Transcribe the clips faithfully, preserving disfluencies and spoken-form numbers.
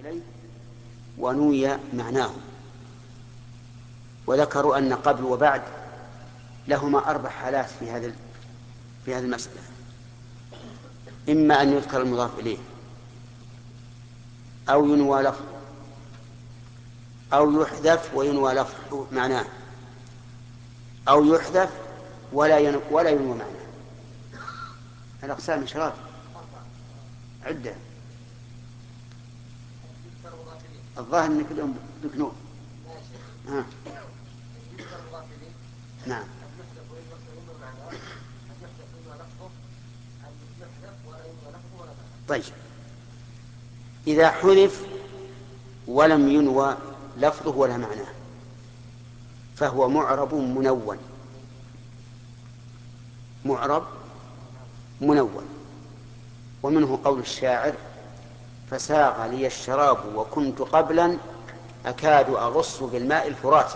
إليه ونوي معناه. وذكروا أن قبل وبعد لهما أربع حالات في هذا في هذه المسألة: إما أن يذكر المضاف إليه، أو ينوى لفظ، أو يحذف وينوى لفظ معناه، أو يحذف ولا ينوى, ولا ينوى معناه. الأقسام شراب عدة. الظاهر أن كلهم بكنون. ها. نعم. طيب، إذا حذف ولم ينوى لفظه ولا معناه فهو معرب منون. معرب منون. ومنه قول الشاعر: فساغ لي الشراب وكنت قبلا أكاد أغص بالماء الفرات.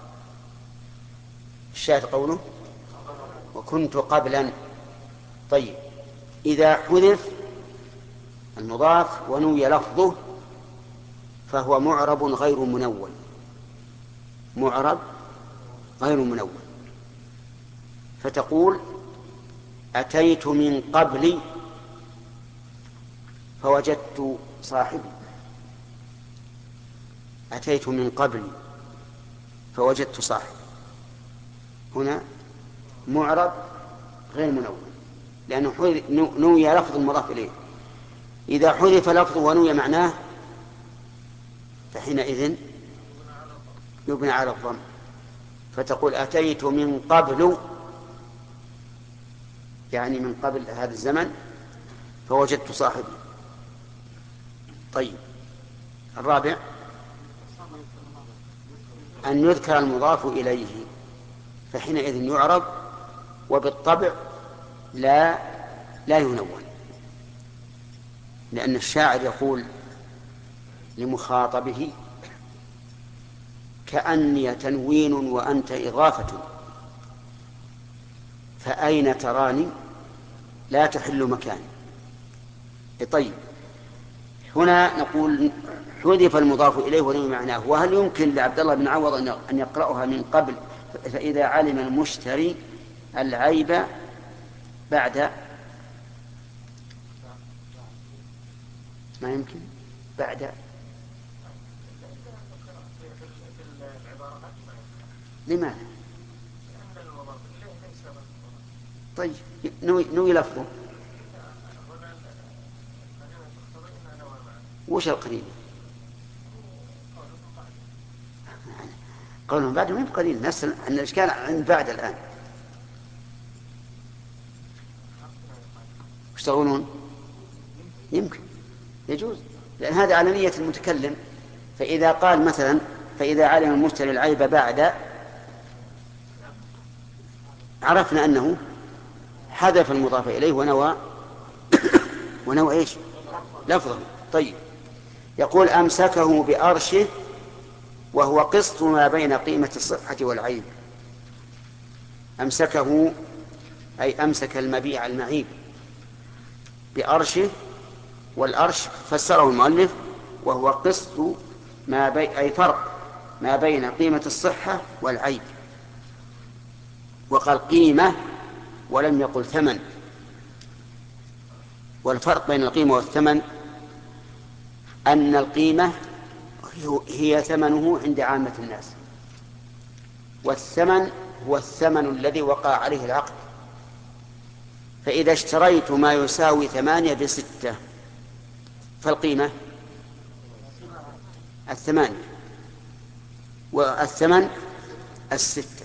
الشاهد قوله وكنت قبلا. طيب، إذا حذف المضاف ونوي لفظه فهو معرب غير منون. معرب غير منون. فتقول: أتيت من قبل فوجدت صاحبي. أتيت من قبل فوجدت صاحبي. هنا معرب غير منون لأنه نوي لفظ المضاف إليه. إذا حذف لفظه ونوي معناه فحينئذ يبنى على الضم. فتقول: أتيت من قبل، يعني من قبل هذا الزمن، فوجدت صاحبي. طيب، الرابع أن يذكر المضاف إليه فحينئذ يعرب، وبالطبع لا لا ينون، لأن الشاعر يقول لمخاطبه: كأني تنوين وأنت إضافة، فأين تراني لا تحل مكاني. طيب، هنا نقول حذف المضاف إليه ونوي معناه. وهل يمكن لعبد الله بن عوض أن يقرأها من قبل: فإذا علم المشتري العيب بعد؟ ما يمكن بعد. لماذا؟ طيب، نوي, نوي لفظه. وش القليل؟ قولهم بعد ما يبقى قليل. نفس أن الإشكال عند بعد الآن. وش تقولون؟ يمكن يجوز، لأن هذا على نية المتكلم. فإذا قال مثلا: فإذا علم المشتري العيب بعد، عرفنا أنه حذف المضاف إليه ونوى ونوى إيش؟ لفظه. طيب، يقول: أمسكه بأرشه وهو قسط ما بين قيمة الصحة والعيب. أمسكه أي أمسك المبيع المعيب بأرشه، والأرش فسره المؤلف وهو قسط ما بي... أي فرق ما بين قيمة الصحة والعيب. وقال قيمة ولم يقل ثمن. والفرق بين القيمة والثمن أن القيمة هي ثمنه عند عامة الناس، والثمن هو الثمن الذي وقع عليه العقد. فإذا اشتريت ما يساوي ثمانية بستة فالقيمة الثمانية، والثمن الستة.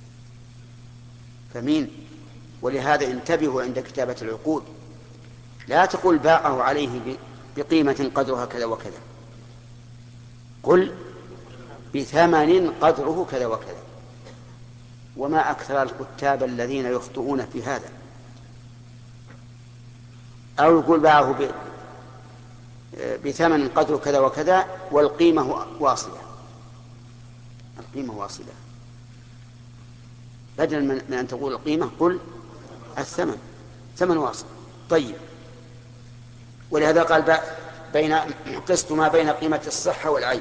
فمين؟ ولهذا انتبهوا عند كتابة العقود، لا تقول باعه عليه بقيمة قدرها كذا وكذا، قل بثمن قدره كذا وكذا. وما أكثر الكتاب الذين يخطئون في هذا. أو يقول باعه بثمن قدره كذا وكذا والقيمة واصلة. القيمة واصلة، بدلا من أن تقول القيمة قل الثمن، ثمن واصل. طيب، ولهذا قال بين قسط ما بين قيمة الصحة والعيب.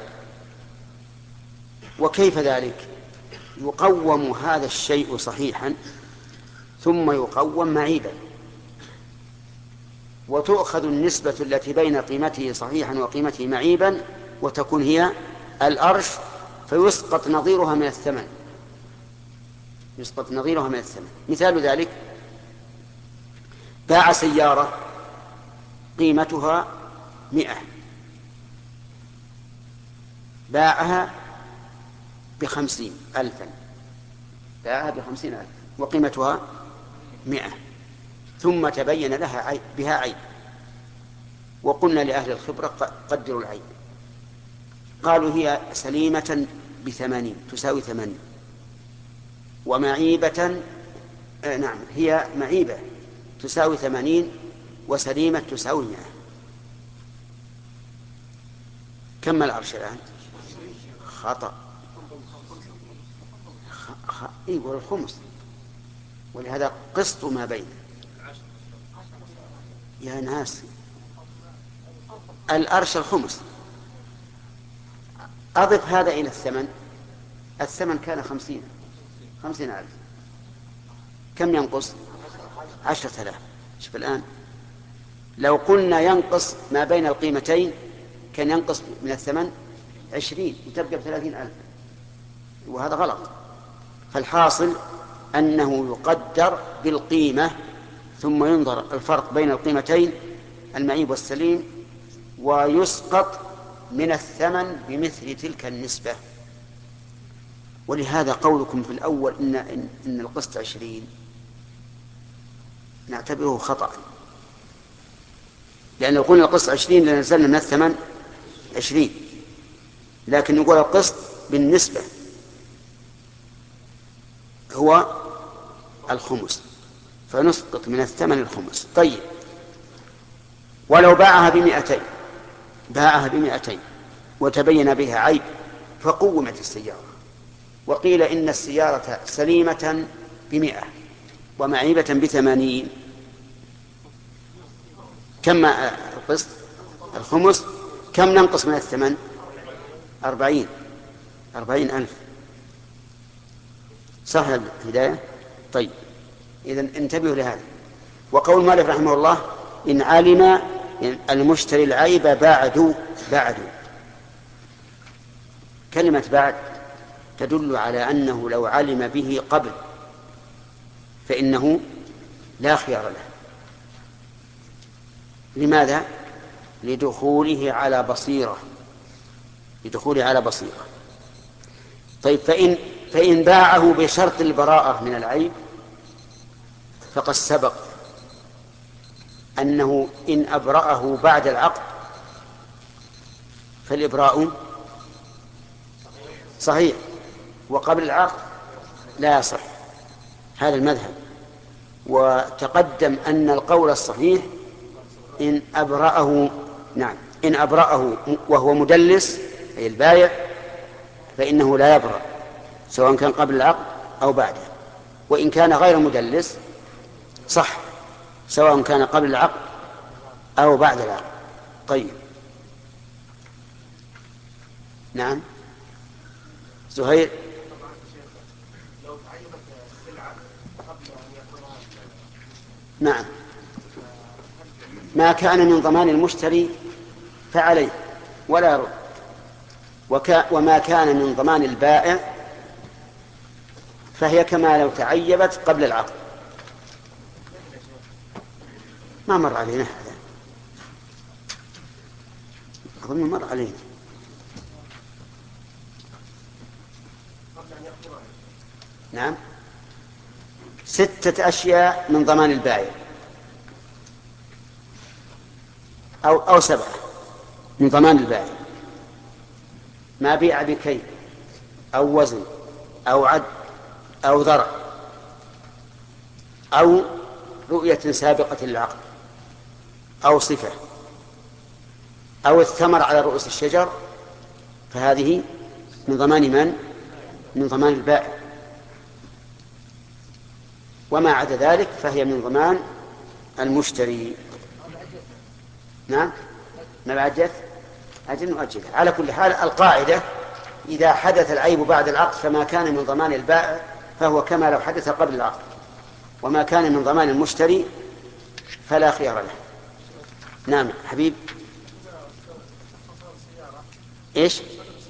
وكيف ذلك؟ يقوم هذا الشيء صحيحا ثم يقوم معيبا، وتؤخذ النسبة التي بين قيمته صحيحا وقيمته معيبا وتكون هي الأرش، فيسقط نظيرها من الثمن. يسقط نظيرها من الثمن. مثال ذلك: باع سيارة قيمتها مئة، باعها بخمسين ألفا، باعها بخمسين ألف وقيمتها مئة، ثم تبين لها عيب بها عيب، وقلنا لأهل الخبرة قدروا العيب، قالوا هي سليمة بثمانين، تساوي ثمانين، ومعيبة آه نعم هي معيبة تساوي ثمانين، وسليمة تساوي مئة. كم العرش الآن؟ خطأ. خ... إيه الخمس، ولهذا قسط ما بين. يا ناس، الأرش الخمس. أضف هذا إلى الثمن، الثمن كان خمسين خمسين ألف، كم ينقص؟ عشرة آلاف. شوف الآن، لو قلنا ينقص ما بين القيمتين كان ينقص من الثمن عشرين وتبقى بثلاثين ألف، وهذا غلط. فالحاصل أنه يقدر بالقيمة ثم ينظر الفرق بين القيمتين المعيب والسليم، ويسقط من الثمن بمثل تلك النسبة. ولهذا قولكم في الأول إن, إن, إن القسط عشرين نعتبره خطأ، لأن لو قلنا القسط عشرين لنزلنا من الثمن عشرين، لكن نقول القسط بالنسبة هو الخمس، فنسقط من الثمن الخمس. طيب، ولو باعها بمئتين، باعها بمئتين وتبين بها عيب فقومت السيارة، وقيل إن السيارة سليمة بمئة ومعيبة بثمانين، كم القسط؟ الخمس. كم ننقص من الثمن؟ أربعين أربعين ألف. صح الهداية؟ طيب، إذن انتبهوا لهذا. وقول مالك رحمه الله: إن علم المشتري العيب بعد بعد كلمة بعد تدل على أنه لو علم به قبل فإنه لا خيار له. لماذا؟ لدخوله على بصيرة، لدخوله على بصيرة. طيب، فإن فإن باعه بشرط البراءة من العيب فقد سبق أنه إن أبرأه بعد العقد فالإبراء صحيح، وقبل العقد لا يصح. هذا المذهب. وتقدم أن القول الصحيح إن أبرأه نعم إن أبرأه وهو مدلس أي البائع فإنه لا يبرأ، سواء كان قبل العقد أو بعده. وإن كان غير مدلس صح، سواء كان قبل العقد أو بعد العقد. طيب، نعم زهير. نعم، ما كان من ضمان المشتري فعليه ولا يرد، وكا وما كان من ضمان البائع فهي كما لو تعيبت قبل العقد. ما مر علينا هذا، أظن مر علينا. نعم، ستة أشياء من ضمان البائع أو أو سبعة من ضمان البائع: ما بيع بكيل أو وزن أو عد أو ذرع أو رؤية سابقة للعقد أو صفة أو الثمر على رؤوس الشجر، فهذه من ضمان من؟ من ضمان البائع. وما عدا ذلك فهي من ضمان المشتري. نعم، ما بعد جث أجل نؤجله. على كل حال القاعدة إذا حدث العيب بعد العقد فما كان من ضمان البائع فهو كما لو حدث قبل العقد، وما كان من ضمان المشتري فلا خيار له. نعم حبيب. إيش؟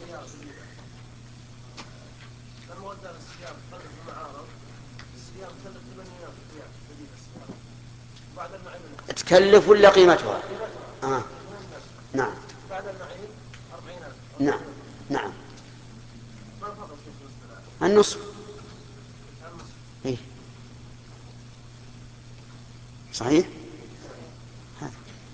تكلف ولا قيمتها؟ آه. نعم. نعم نعم. النصف. إيه؟ صحيح. هذا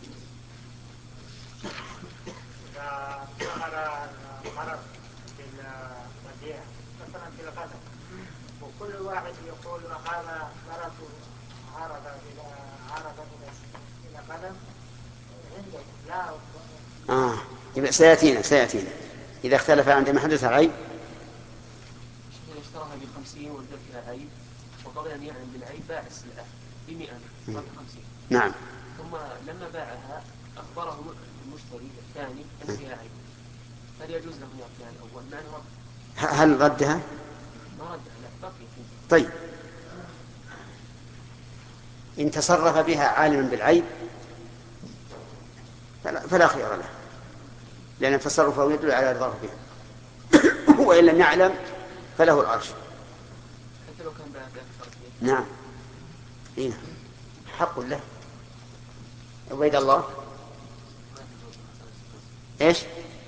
مثلا في القدم وكل واحد يقول هذا مرته عرض إلى عرض إلى قدم عنده لا. آه يبقى سيأتينا سيأتينا إذا اختلف عندما حدث العيب. اشتراها بخمسين وجد فيها عيب وقبل أن يعلم بالعيب باع السلعة بمئة وخمسين. نعم. ثم لما باعها أخبره المشتري الثاني أن فيها عيب، هل يجوز له أن يعطيها الأول؟ ما نرد. هل ردها؟ ما ردها لا بقي. طيب إن تصرف بها عالما بالعيب فلا, فلا خيار له، لأن تصرفه يدل على رضاه بها. وإن لم يعلم فله العرش. حتى لو كان باع بأكثر. نعم إيه؟ حق له. عبيد الله. إيش؟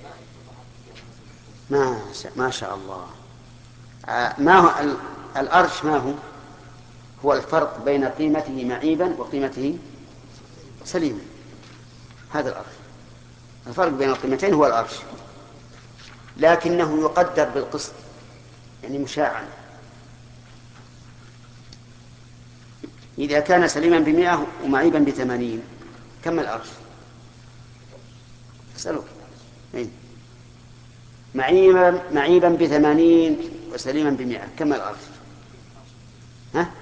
ما ما شاء الله. ما هو الأرش؟ ما هو؟ هو الفرق بين قيمته معيبا وقيمته سليما. هذا الأرش. الفرق بين القيمتين هو الأرش، لكنه يقدر بالقسط يعني مشاعا. إذا كان سليما بمئة ومعيبا بثمانين كم الأرش؟ أسألك. معيبا معيبا بثمانين وسليما بمئة كم الأرش؟ ها؟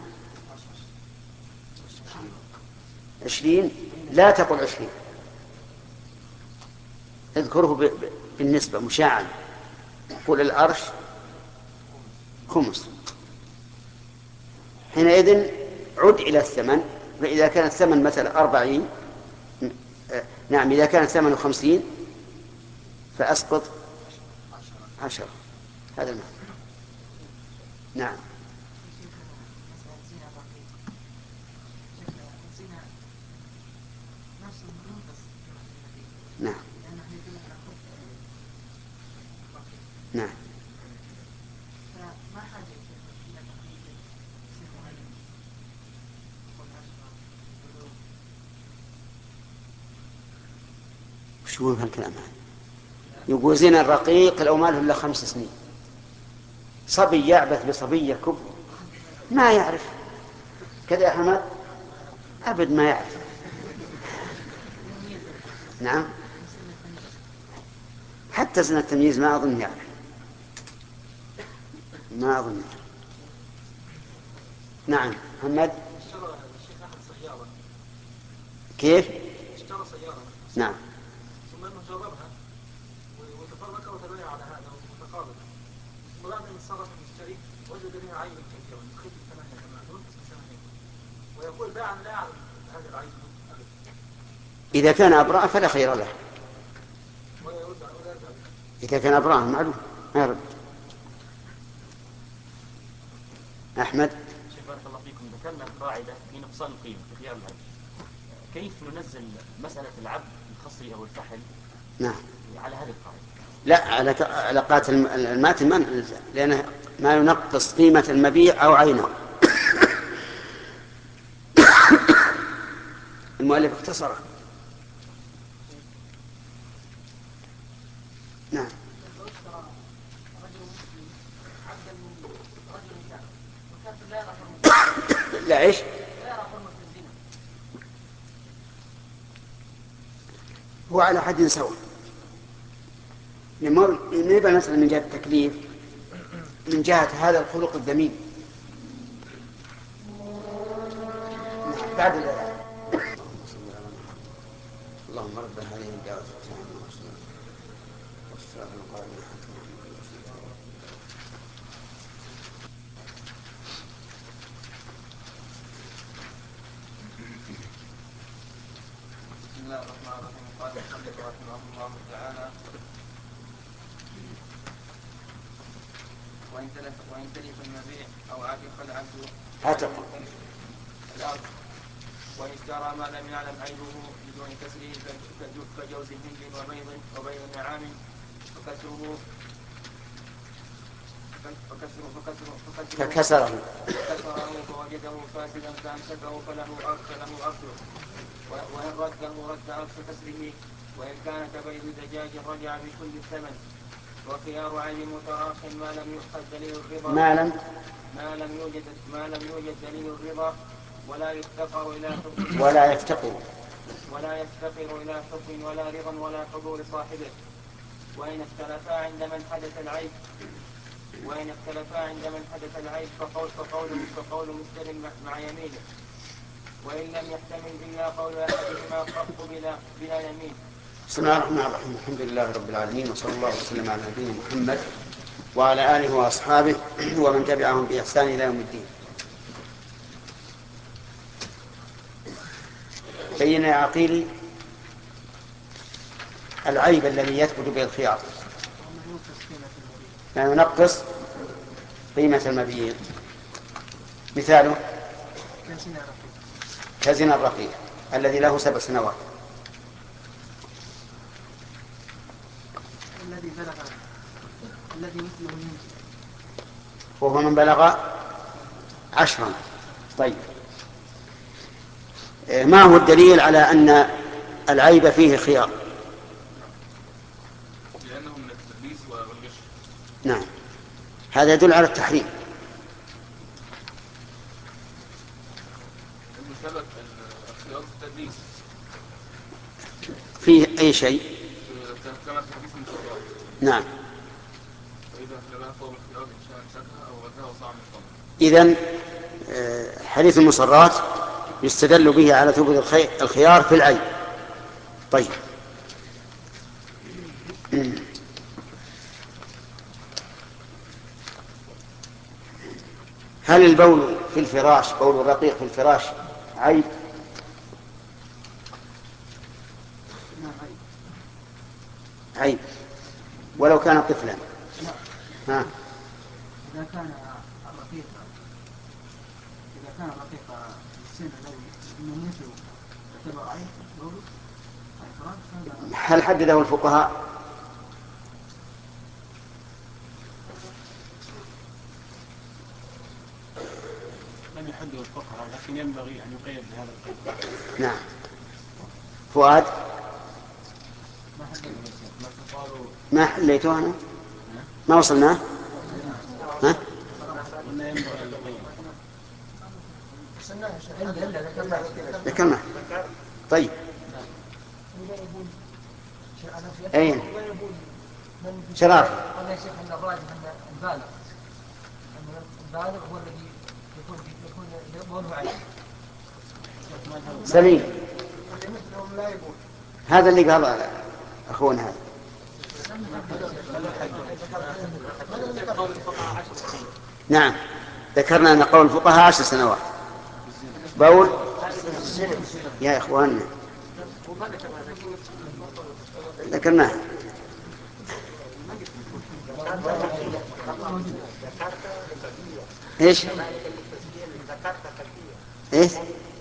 عشرين. لا تقل عشرين، اذكره بالنسبة مشاعا. قل الأرش خمس. حينئذ عد إلى الثمن، فإذا كان الثمن مثلا أربعين، نعم إذا كان الثمن خمسين فأسقط عشرة. هذا المعنى. نعم. نعم نعم. وش يقول هالكلام هذا؟ يقول زنا الرقيق لو ما له إلا خمس سنين. صبي يعبث بصبية كبر ما يعرف كذا يا حمد أبد ما يعرف. نعم حتى سنة التمييز ما أظن يعرف، ما أظن يعرف. نعم محمد. كيف؟ اشترى سيارة. نعم. ثم انه جربها وتفرق وتبايع على هذا ومتقابل، ثم بعد ان صرف المشتري وجد بها عيب كثيرا يخف ثمانية كمان ينقص من ثمانية ويقول باعا لا يعلم هذا العيب. إذا كان أبراء فلا خير له. إذا كان أبراء معلوم ما يرد. أحمد. شيخ بارك الله فيكم، ذكرنا القاعدة في نقصان القيمة في خيار العبد، كيف ننزل مسألة العبد الخصي أو الفحل نعم على هذه القاعدة؟ لا على على قاتل الماتن ما ننزل، لأنه ما ينقص قيمة المبيع أو عينه. المؤلف اختصره. نعم. لا عيش. هو على حد سواء، ما يبقى مثلا من جهة التكليف، من جهة هذا الخلق الذميم. بعد اللهم اللهم رب هذه الدعوة التامة والصلاة القائمة. بسم الله الرحمن الرحيم. قال المؤلف رحمه الله تعالى: وإن تلف وإن تلف المبيع أو عتق العبد عتق الأرض وإن اشترى ما لم يعلم عيبه بدون كسره كجوز هند وبيض وبيض نعام فكسره فكسره فكسره فكسره فكسره فكسره فوجده فاسدا فأمسكه فله فله أصله، وإن رده رد أصل كسره، وإن كان كبيض دجاج رجع بكل الثمن. وخيار عين متراخ ما لم يؤخذ دليل الرضا ما لم ما لم يوجد ما لم يوجد دليل الرضا ولا يفتقر إلى حكم ولا يفتقر ولا يفتقر إلى حكم ولا رضا ولا حضور صاحبه. وإن اختلفا عند من حدث العيب وإن اختلفا عند من حدث العيب فقول فقول فقول مشتر مع يمينه، وإن لم يحتمل إلا قول أحدهما قبل بلا يمين. بسم الله الرحمن الرحيم. الحمد لله رب العالمين، وصلى الله وسلم على نبينا محمد وعلى آله وأصحابه ومن تبعهم بإحسان إلى يوم الدين. بين يا عقيلي العيب الذي يثبت به الخيار، يعني ينقص قيمة المبيع. مثاله كزنا الرقيق الذي له سبع سنوات، الذي بلغ الذي مثله ينزل وهو من بلغ عشرا. طيب، ما هو الدليل على أن العيب فيه خيار؟ لأنه من التدليس والغش. نعم، هذا يدل على التحريم. المسبب الخيار في التدليس فيه أي شيء؟ كما في حديث المسرات. نعم. فإذا خلبها فهو الخيار إن شاء أمسكها أو غزاها وصاع من الخمر. إذن حديث المصرات يستدل به على ثبوت الخيار في العيب. طيب، هل البول في الفراش، بول الرقيق في الفراش، عيب؟ عيب ولو كان طفلا. ها. إذا كان الرقيق إذا كان الرقيق السن الذي من مثله يعتبر عيب بول الفراش، هل حدده الفقهاء؟ لم يحدد الفقهاء، لكن ينبغي أن يقيد بهذا القيد. نعم. فؤاد، ما حليته أنا؟ ما وصلنا؟ ها؟ ذكرنا. طيب، أين؟ شرار. قال يا شيخ أن الراجح أن البالغ البالغ هو الذي يكون يكون بوله عين. سليم، هذا اللي قال أخونا هذا. نعم، ذكرنا أن قول الفقهاء عشر سنوات. بول يا إخواننا ذكرناه. إيش؟ إيش؟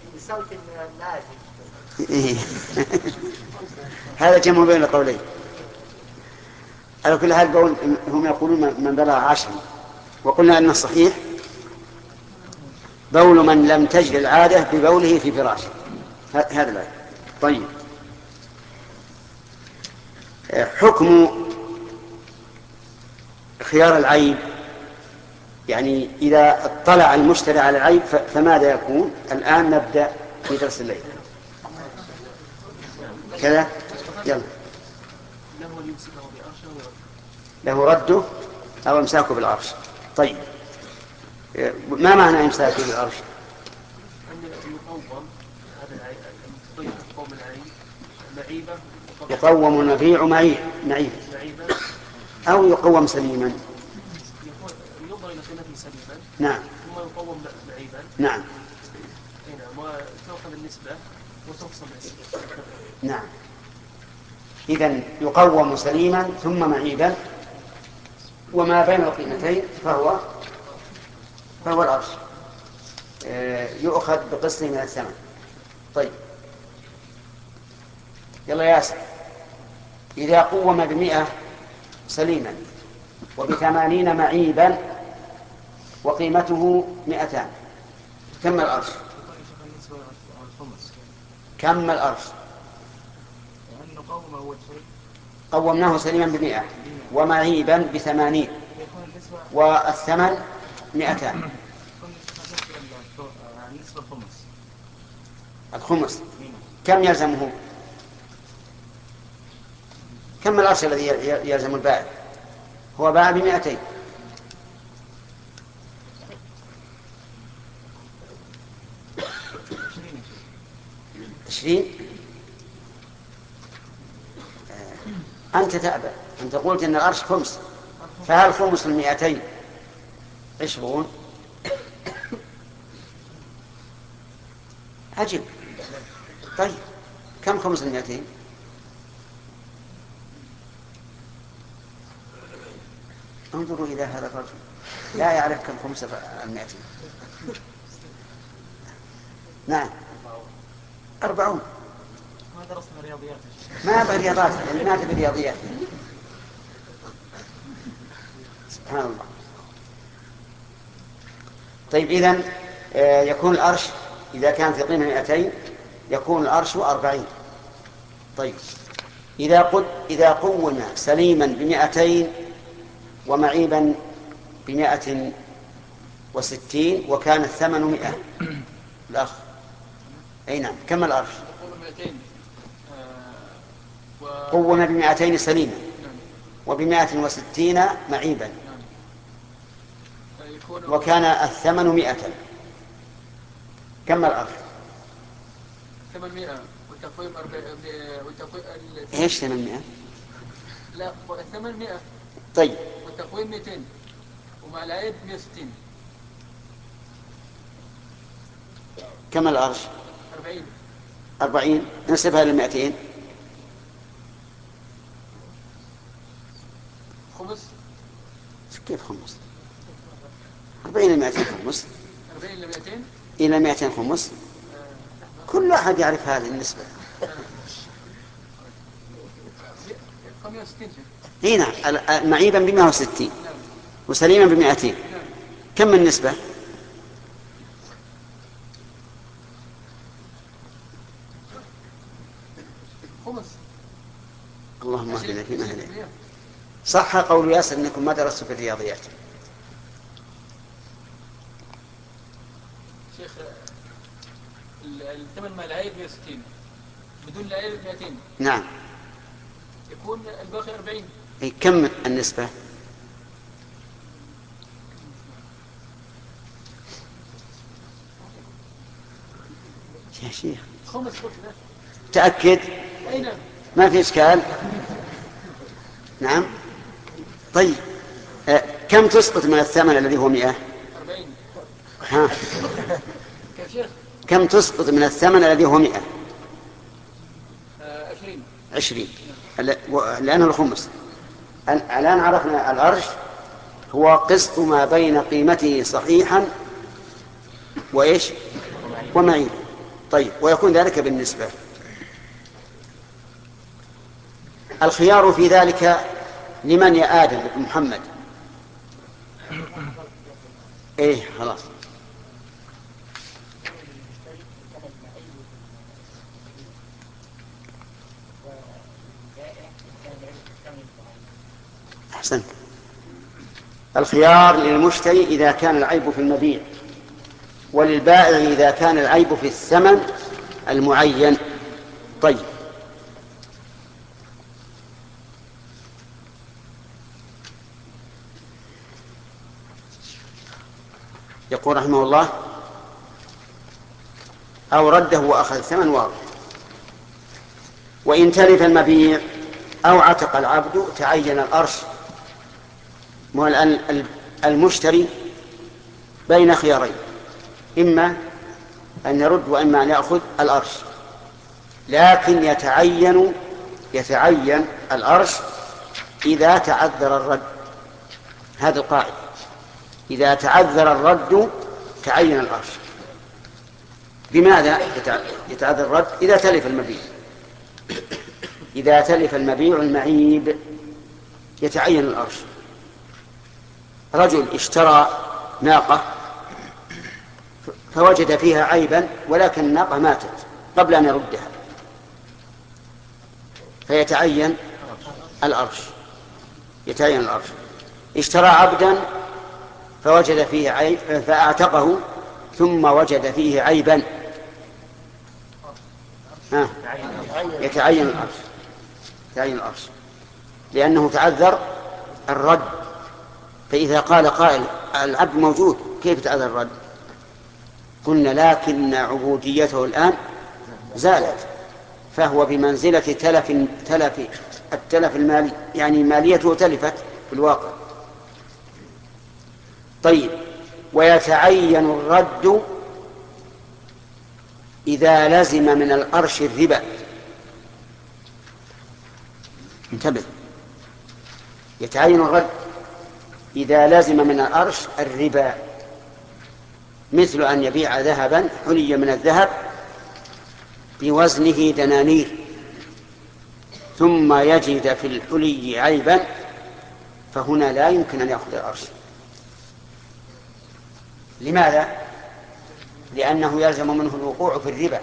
إيه. هذا جمع بين القولين. على كل حال قول هم يقولون من بلغ عشرا، وقلنا أن الصحيح بول من لم تجد العادة ببوله في فراشه. هذا الآية. طيب، حكم خيار العيب، يعني إذا اطلع المشتري على العيب فماذا يكون؟ الآن نبدأ في درس الليل كذا. يلا. له رده أو امساكه بالعرش. طيب، ما معنى امساكه بالعرش؟ أن المقوم هذا الطيب قوم العين معيبة يقوم المبيع معيب معيب معيبة أو يقوم سليما. يكون ينظر إلى قيمته سليما نعم ثم يقوم معيبا. نعم أي نعم، وتأخذ النسبة وتقسم النسبة. نعم. إذن يقوم سليما ثم معيبا، وما بين القيمتين فهو فهو الأرش، يؤخذ بقسط من الثمن. طيب يلا ياسر، إذا قوم بمئة سليما وبثمانين معيبا وقيمته مئتان، كم الأرش؟ كم الأرش؟ قومناه سليما بمئة ومعيبا بثمانين والثمن مئتان. الخمس كم يلزمه؟ كم الأرش الذي يلزم البائع؟ هو باع بمئتين، عشرين. أنت تأبى، أنت قلت أن الأرش خمس، فهل خمس المئتين عشرون؟ عجب. طيب كم خمس المئتين؟ انظروا إلى هذا الرجل لا يعرف كم خمس المئتين. نعم أربعون. ما درسنا رياضيات. ما برياضات، ما تبي رياضيات. سبحان الله. طيب إذن يكون الأرش إذا كان في قيمة مئتين يكون الأرش أربعين. طيب إذا قد إذا قوم سليما بمئتين ومعيبا بمئة وستين وكان الثمن مئة، الأخ أي نعم، كم الأرش؟ قوم بمئتين سليما وبمئة وستين معيبا وكان الثمن مئة، كم الأرش؟ ثمانمائة والتقويم والتقويم إيش ثمانمائة؟ لا ثمانمائة. طيب والتقويم مئتين ومع العيب مئة وستين. كم الأرش؟ أربعين. أربعين نسبها للمئتين. خمس. كيف خمس؟ أربعين المئتين خمس. أربعين لمئتين. إلى مئتين خمس. كل أحد يعرف هذه النسبة. مئة وستين. هنا معيبا بمئة وستين وسليما بمئتين، كم النسبة؟ خمس. اللهم اهدنا فيما هديت. صح قول ياسر انكم ما درستوا في الرياضيات. شيخ الثمن مع العيب مئة وستين بدون العيب مئتين. نعم. يكون الباقي أربعين. أي كم النسبة؟ يا شيخ خمس. تأكد؟ أي نعم. ما في إشكال. نعم. طيب أه كم تسقط من الثمن الذي هو مئة؟ أربعين. ها. كيف شيخ؟ كم تسقط من الثمن الذي هو مئة؟ آه عشرين. عشرين لأنه الخمس. الآن عرفنا الأرش هو قسط ما بين قيمته صحيحا وإيش ومعين. طيب ويكون ذلك بالنسبة. الخيار في ذلك لمن يا آدم بن محمد؟ إيه خلاص. أحسنت. الخيار للمشتري إذا كان العيب في المبيع، وللبائع إذا كان العيب في الثمن المعين. طيب يقول رحمه الله أو رده وأخذ الثمن واضح. وإن تلف المبيع أو عتق العبد تعين الأرش. المشتري بين خيارين، إما أن يرد وإما أن يأخذ الأرش، لكن يتعين يتعين الأرش إذا تعذر الرد. هذه القاعدة، إذا تعذر الرد تعين الأرش. بماذا يتعذر الرد؟ إذا تلف المبيع إذا تلف المبيع المعيب يتعين الأرش. رجل اشترى ناقة فوجد فيها عيبا ولكن الناقة ماتت قبل أن يردها، فيتعين الأرش يتعين الأرش. اشترى عبدا فوجد فيه عيب فأعتقه ثم وجد فيه عيبا، ها يتعين الأرش يتعين الأرش لأنه تعذر الرد. فإذا قال قائل العبد موجود كيف تعذر الرد؟ قلنا لكن عبوديته الآن زالت، فهو بمنزلة تلف تلف التلف المالي، يعني ماليته تلفت في الواقع. طيب، ويتعين الرد إذا لزم من الأرش الربا. انتبه، يتعين الرد إذا لزم من الأرش الربا، مثل أن يبيع ذهبا حلي من الذهب بوزنه دنانير ثم يجد في الحلي عيبا، فهنا لا يمكن أن يأخذ الأرش. لماذا؟ لأنه يلزم منه الوقوع في الربا،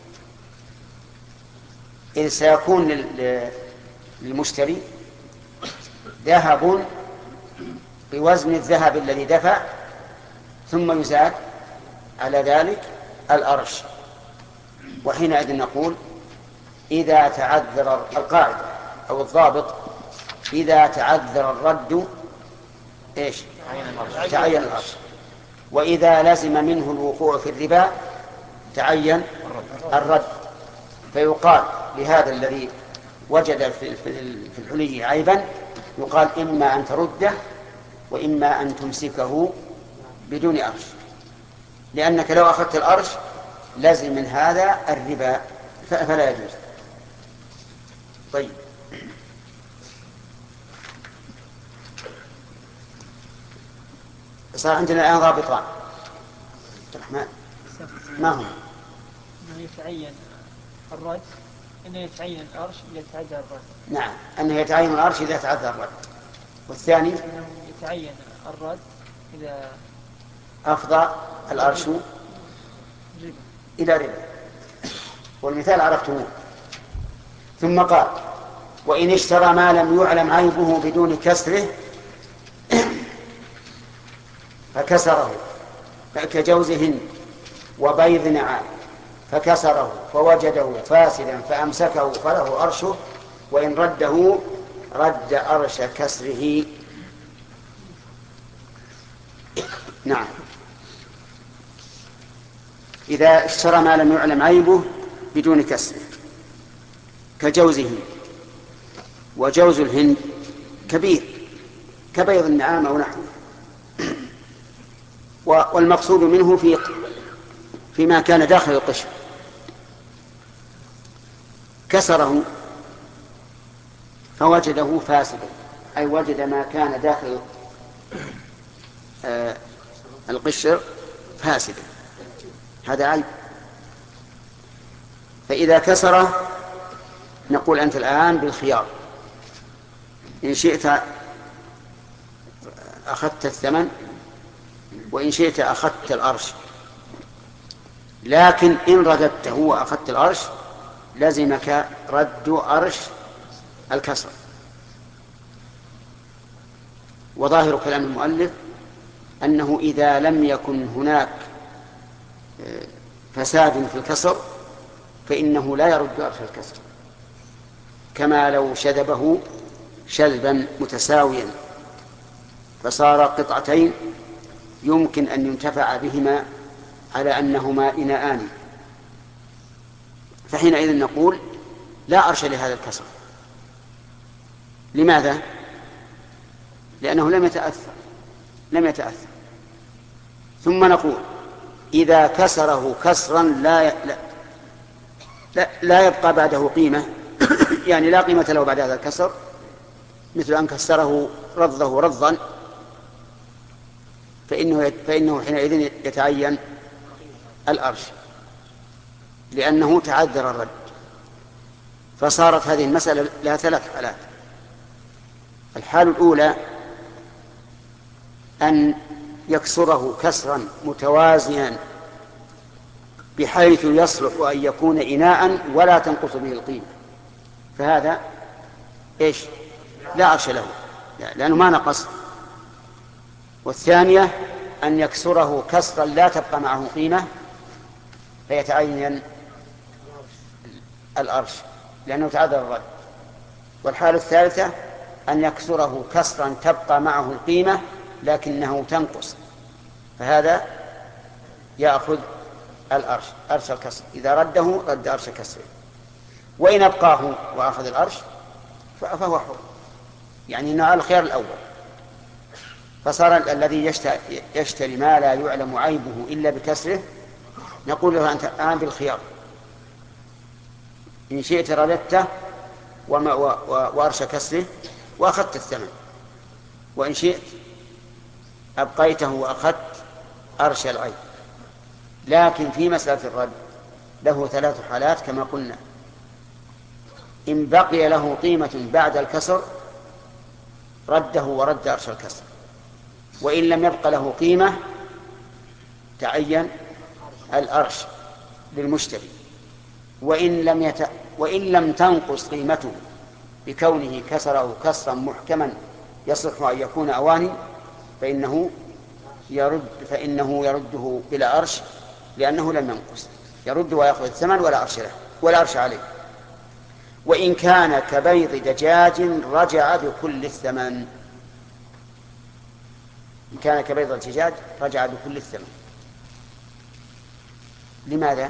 إذ سيكون للمشتري ذهب بوزن الذهب الذي دفع ثم يزاد على ذلك الأرش. وحينئذ نقول إذا تعذر القاعدة أو الضابط إذا تعذر الرد إيش؟ تعين الأرش. وإذا لزم منه الوقوع في الربا تعين الرد. فيقال لهذا الذي وجد في الحلي عيبا يقال إما أن ترده وإما أن تمسكه بدون أرش، لأنك لو أخذت الأرش لازم من هذا الربا فلا يجوز. طيب، صار عندنا الآن ضابطان. الرحمن ما هو؟ أنه يتعين الرد، أنه يتعين الأرش إذا تعذر الرد. نعم، أنه يتعين الأرش إذا تعذر الرد. والثاني أنه يتعين الرد إذا أفضى الأرش إلى ربا. والمثال عرفتموه. ثم قال وإن اشترى ما لم يعلم عيبه بدون كسره فكسره كجوزهن وبيض نعام فكسره فوجده فاسدا فأمسكه فله أرشه، وإن رده رد أرش كسره. نعم، إذا اشترى ما لم يعلم عيبه بدون كسره كجوزه، وجوز الهند كبير كبيض النعام أو نحوه، والمقصود منه في فيما كان داخل القشر. كسره فوجده فاسدا، أي وجد ما كان داخل آه القشر فاسدا، هذا عيب. فإذا كسره نقول أنت الآن بالخيار، إن شئت أخذت الثمن وإن شئت أخذت الأرش، لكن إن رددته وأخذت الأرش لزمك رد أرش الكسر. وظاهر كلام المؤلف أنه إذا لم يكن هناك فساد في الكسر فإنه لا يرد أرش الكسر، كما لو شذبه شذبا متساويا فصار قطعتين يمكن أن ينتفع بهما على أنهما إناءان، فحينئذ نقول لا أرش لهذا الكسر. لماذا؟ لأنه لم يتأثر لم يتأثر ثم نقول إذا كسره كسرا لا لا, لا, لا يبقى بعده قيمة يعني لا قيمة له بعد هذا الكسر، مثل أن كسره رضه رضا، فإنه, فإنه حينئذ يتعين الأرش لأنه تعذر الرد. فصارت هذه المسألة لها ثلاث حالات. الحال الأولى أن يكسره كسرا متوازنا بحيث يصلح أن يكون إناء ولا تنقص به القيمة، فهذا إيش؟ لا أرش له لأنه ما نقص. والثانية أن يكسره كسرا لا تبقى معه قيمة فيتعين الأرش لأنه تعذر الرد. والحالة الثالثة أن يكسره كسرا تبقى معه القيمة لكنه تنقص، فهذا يأخذ الأرش أرش الكسر، إذا رده رد أرش كسره. وإن أبقاه وأخذ الأرش فهو حر، يعني إنه على الخيار الأول. فصار الذي يشتري ما لا يعلم عيبه إلا بكسره نقول له أنت الآن بالخيار، إن شئت رددته وأرش كسره وأخذت الثمن، وإن شئت أبقيته وأخذت أرش العيب. لكن في مسألة الرد له ثلاث حالات كما قلنا: إن بقي له قيمة بعد الكسر رده ورد أرش الكسر، وإن لم يبق له قيمة تعين الأرش للمشتري، وإن لم, يت... وإن لم تنقص قيمته بكونه كسره كسرا محكما يصح أن يكون أواني فإنه يرد فإنه يرده بلا أرش لأنه لم ينقص، يرد ويأخذ الثمن ولا أرش له ولا أرش عليه. وإن كان كبيض دجاج رجع بكل الثمن، إن كان كبيض الدجاج رجع بكل الثمن. لماذا؟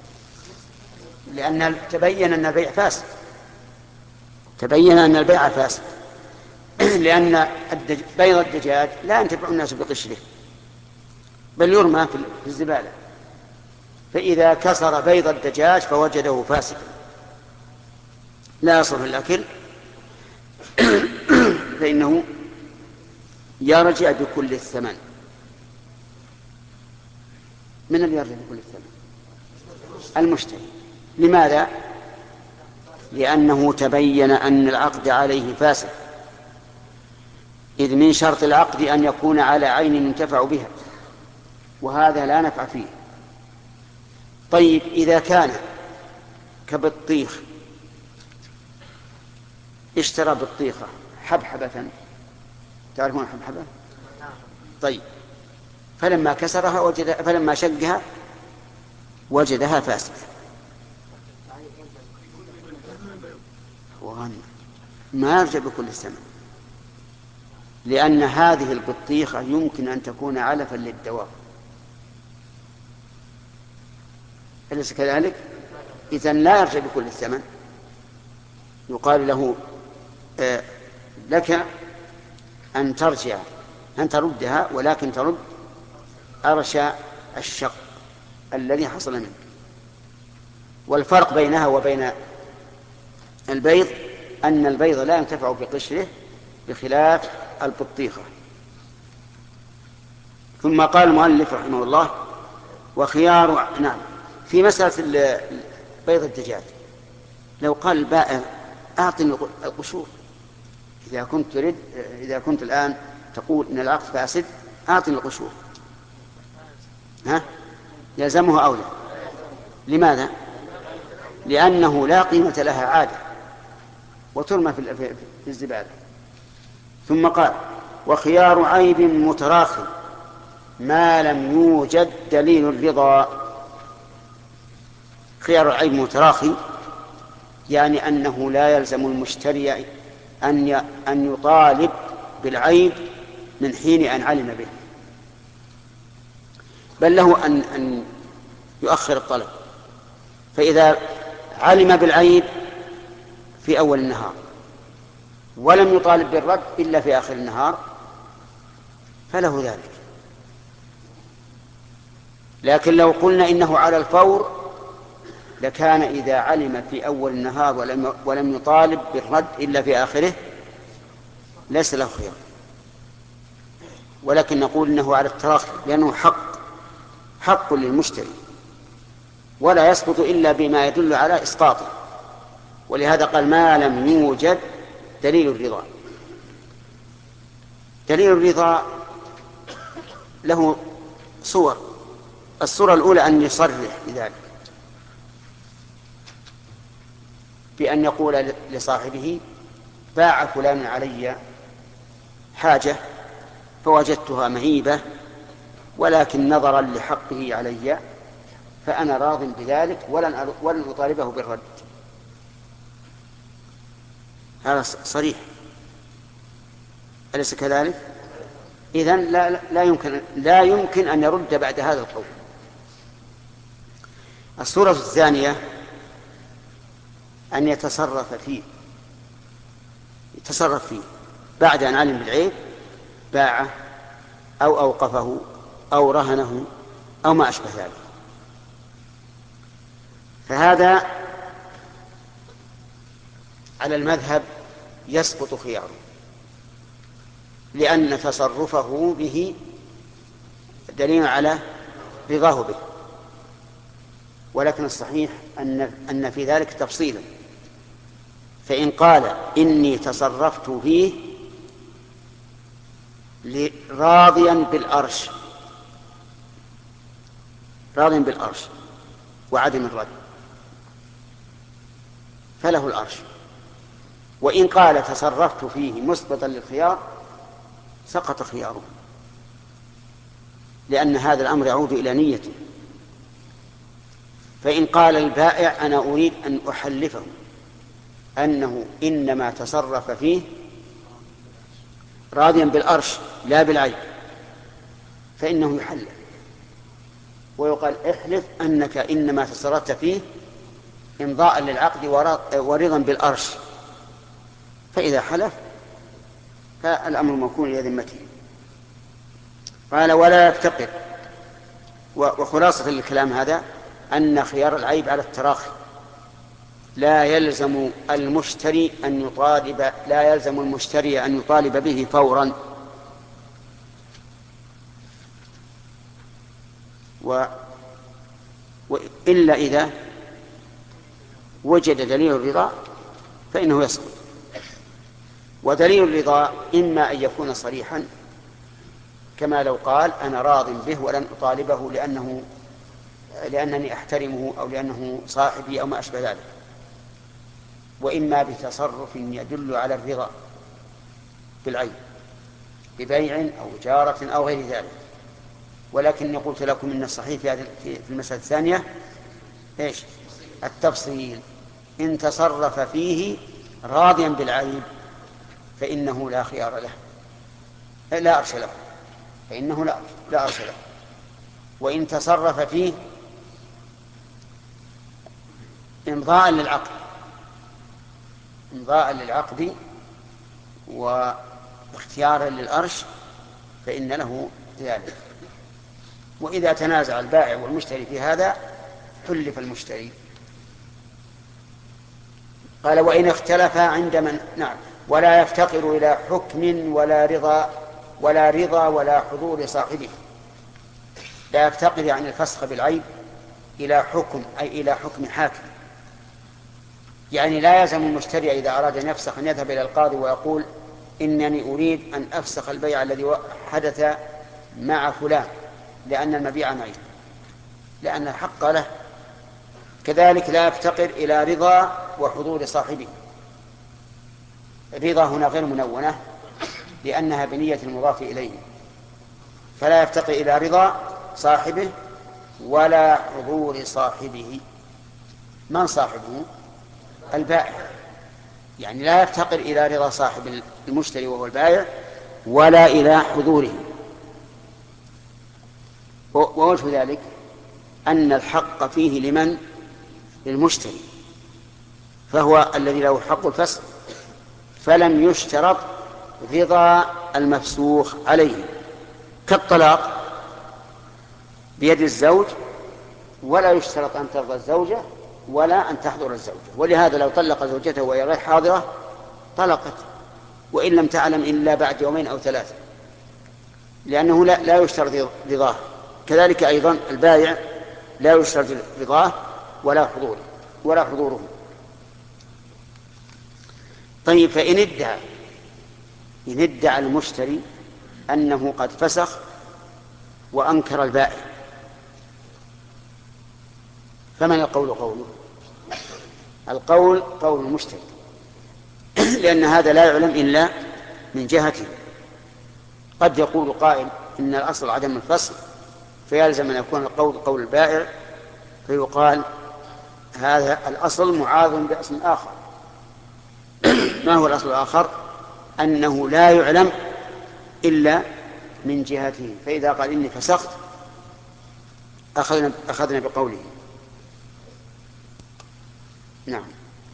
لأن تبين أن البيع فاسد، تبين أن البيع فاسد لأن بيض الدجاج لا ينتفع الناس بقشره بل يرمى في الزبالة، فإذا كسر بيض الدجاج فوجده فاسدا لا يصلح الأكل فإنه يرجع بكل الثمن. من اللي يرجع بكل الثمن؟ المشتري. لماذا؟ لأنه تبين أن العقد عليه فاسد، إذ من شرط العقد أن يكون على عين ينتفع بها، وهذا لا نفع فيه. طيب إذا كان كبطيخ اشترى بطيخة حبحبة، تعرفون حبحبة؟ طيب فلما كسرها وجد فلما شقها وجدها فاسدة، ما يرجع بكل الثمن، لأن هذه البطيخة يمكن أن تكون علفا للدواب، أليس كذلك؟ إذن لا يرجع بكل الثمن. يقال له آه لك أن ترجع أن تردها، ولكن ترد أرش الشق الذي حصل منك. والفرق بينها وبين البيض أن البيض لا ينتفع بقشره بخلاف البطيخة. ثم قال المؤلف رحمه الله: وخيار. نعم، في مسألة بيض الدجاج لو قال البائع أعطني القشور، إذا كنت تريد إذا كنت الآن تقول إن العقد فاسد أعطني القشور، ها يلزمه أو لا؟ لماذا؟ لأنه لا قيمة لها عادة وترمى في الزبالة. ثم قال: وخيار عيب متراخي ما لم يوجد دليل الرضا. خيار العيب متراخي يعني أنه لا يلزم المشتري أن أن يطالب بالعيب من حين أن علم به، بل له أن أن يؤخر الطلب. فإذا علم بالعيب في أول النهار ولم يطالب بالرد إلا في آخر النهار فله ذلك. لكن لو قلنا إنه على الفور لكان إذا علم في أول النهار ولم ولم يطالب بالرد إلا في آخره ليس له خيار. ولكن نقول إنه على التراخي لأنه حق حق للمشتري ولا يسقط إلا بما يدل على إسقاطه. ولهذا قال ما لم يوجد دليل الرضا. دليل الرضا له صور. الصورة الأولى أن يصرح بذلك بأن يقول لصاحبه باع فلان علي حاجة فوجدتها مهيبة ولكن نظرا لحقه علي فأنا راض بذلك ولن ولن أطالبه بالرد. هذا صريح أليس كذلك؟ إذن لا, لا يمكن لا يمكن أن يرد بعد هذا القول. الصورة الثانية أن يتصرف فيه يتصرف فيه بعد أن علم بالعيب باعه أو أوقفه أو رهنه أو ما أشبه ذلك. فهذا على المذهب يسقط خياره لأن تصرفه به دليل على رضاه به. ولكن الصحيح أن أن في ذلك تفصيلا. فإن قال إني تصرفت فيه راضيا بالأرش راضيا بالأرش وعدم الرد فله الأرش. وإن قال تصرفت فيه مسبطا للخيار سقط خياره لأن هذا الأمر يعود إلى نيته. فإن قال البائع أنا أريد أن أحلفه أنه إنما تصرف فيه راضيا بالأرش لا بالعيب فإنه يحلف ويقال احلف أنك إنما تصرفت فيه إمضاء للعقد ورضا بالأرش. فإذا حلف فالأمر موكول إلى ذمته. قال ولا يفتقر. وخلاصة الكلام هذا أن خيار العيب على التراخي لا يلزم المشتري أن يطالب لا يلزم المشتري أن يطالب به فورا. و إلا إذا وجد دليل الرضا فإنه يسقط. ودليل الرضا إما أن يكون صريحا كما لو قال أنا راض به ولن أطالبه لأنه لأنني أحترمه أو لأنه صاحبي أو ما أشبه ذلك. وإما بتصرف يدل على الرضا بالعين ببيع أو جارة أو غير ذلك. ولكني قلت لكم إن الصحيح في هذه في المسألة الثانية إيش التفصيل. إن تصرف فيه راضيا بالعيب فإنه لا خيار له لا أرش له فإنه لا لا أرش له. وإن تصرف فيه إمضاء للعقد إمضاء للعقد واختيارا للأرش فإن له ذلك. وإذا تنازع البائع والمشتري في هذا حلف المشتري. قال وإن اختلفا عند من نعم ولا يفتقر إلى حكم ولا رضا ولا رضا ولا حضور صاحبه. لا يفتقر يعني الفسخ بالعيب إلى حكم أي إلى حكم حاكم. يعني لا يلزم المشتري إذا أراد أن يفسخ أن يذهب إلى القاضي ويقول إنني أريد أن أفسخ البيع الذي حدث مع فلان لأن المبيع معي لأن الحق له. كذلك لا يفتقر إلى رضا وحضور صاحبه. الرضا هنا غير منونة لأنها بنية المضاف إليه فلا يفتقر إلى رضا صاحبه ولا حضور صاحبه. من صاحبه؟ البائع. يعني لا يفتقر إلى رضا صاحب المشتري وهو البائع ولا إلى حضوره. ووجه ذلك أن الحق فيه لمن؟ للمشتري فهو الذي له حق الفسخ، فلم يشترط رضا المفسوخ عليه، كالطلاق بيد الزوج ولا يشترط أن ترضى الزوجة ولا أن تحضر الزوجة. ولهذا لو طلق زوجته وهي غير حاضرة طلقت، وإن لم تعلم إلا بعد يومين أو ثلاثة، لأنه لا, لا يشترط رضاه. كذلك أيضا البائع لا يشترط رضاه ولا حضوره ولا حضوره. طيب، فإن ادعى إن ادعى المشتري أنه قد فسخ وأنكر البائع، فمن القول قوله؟ القول قول المشتري، لأن هذا لا يعلم إلا من جهته. قد يقول قائل إن الأصل عدم الفسخ، فيلزم أن يكون القول قول البائع، فيقال هذا الأصل معاذ باسم آخر. ما هو الأصل الآخر؟ أنه لا يعلم إلا من جهته، فإذا قال إني فسخت أخذنا, أخذنا بقوله. نعم.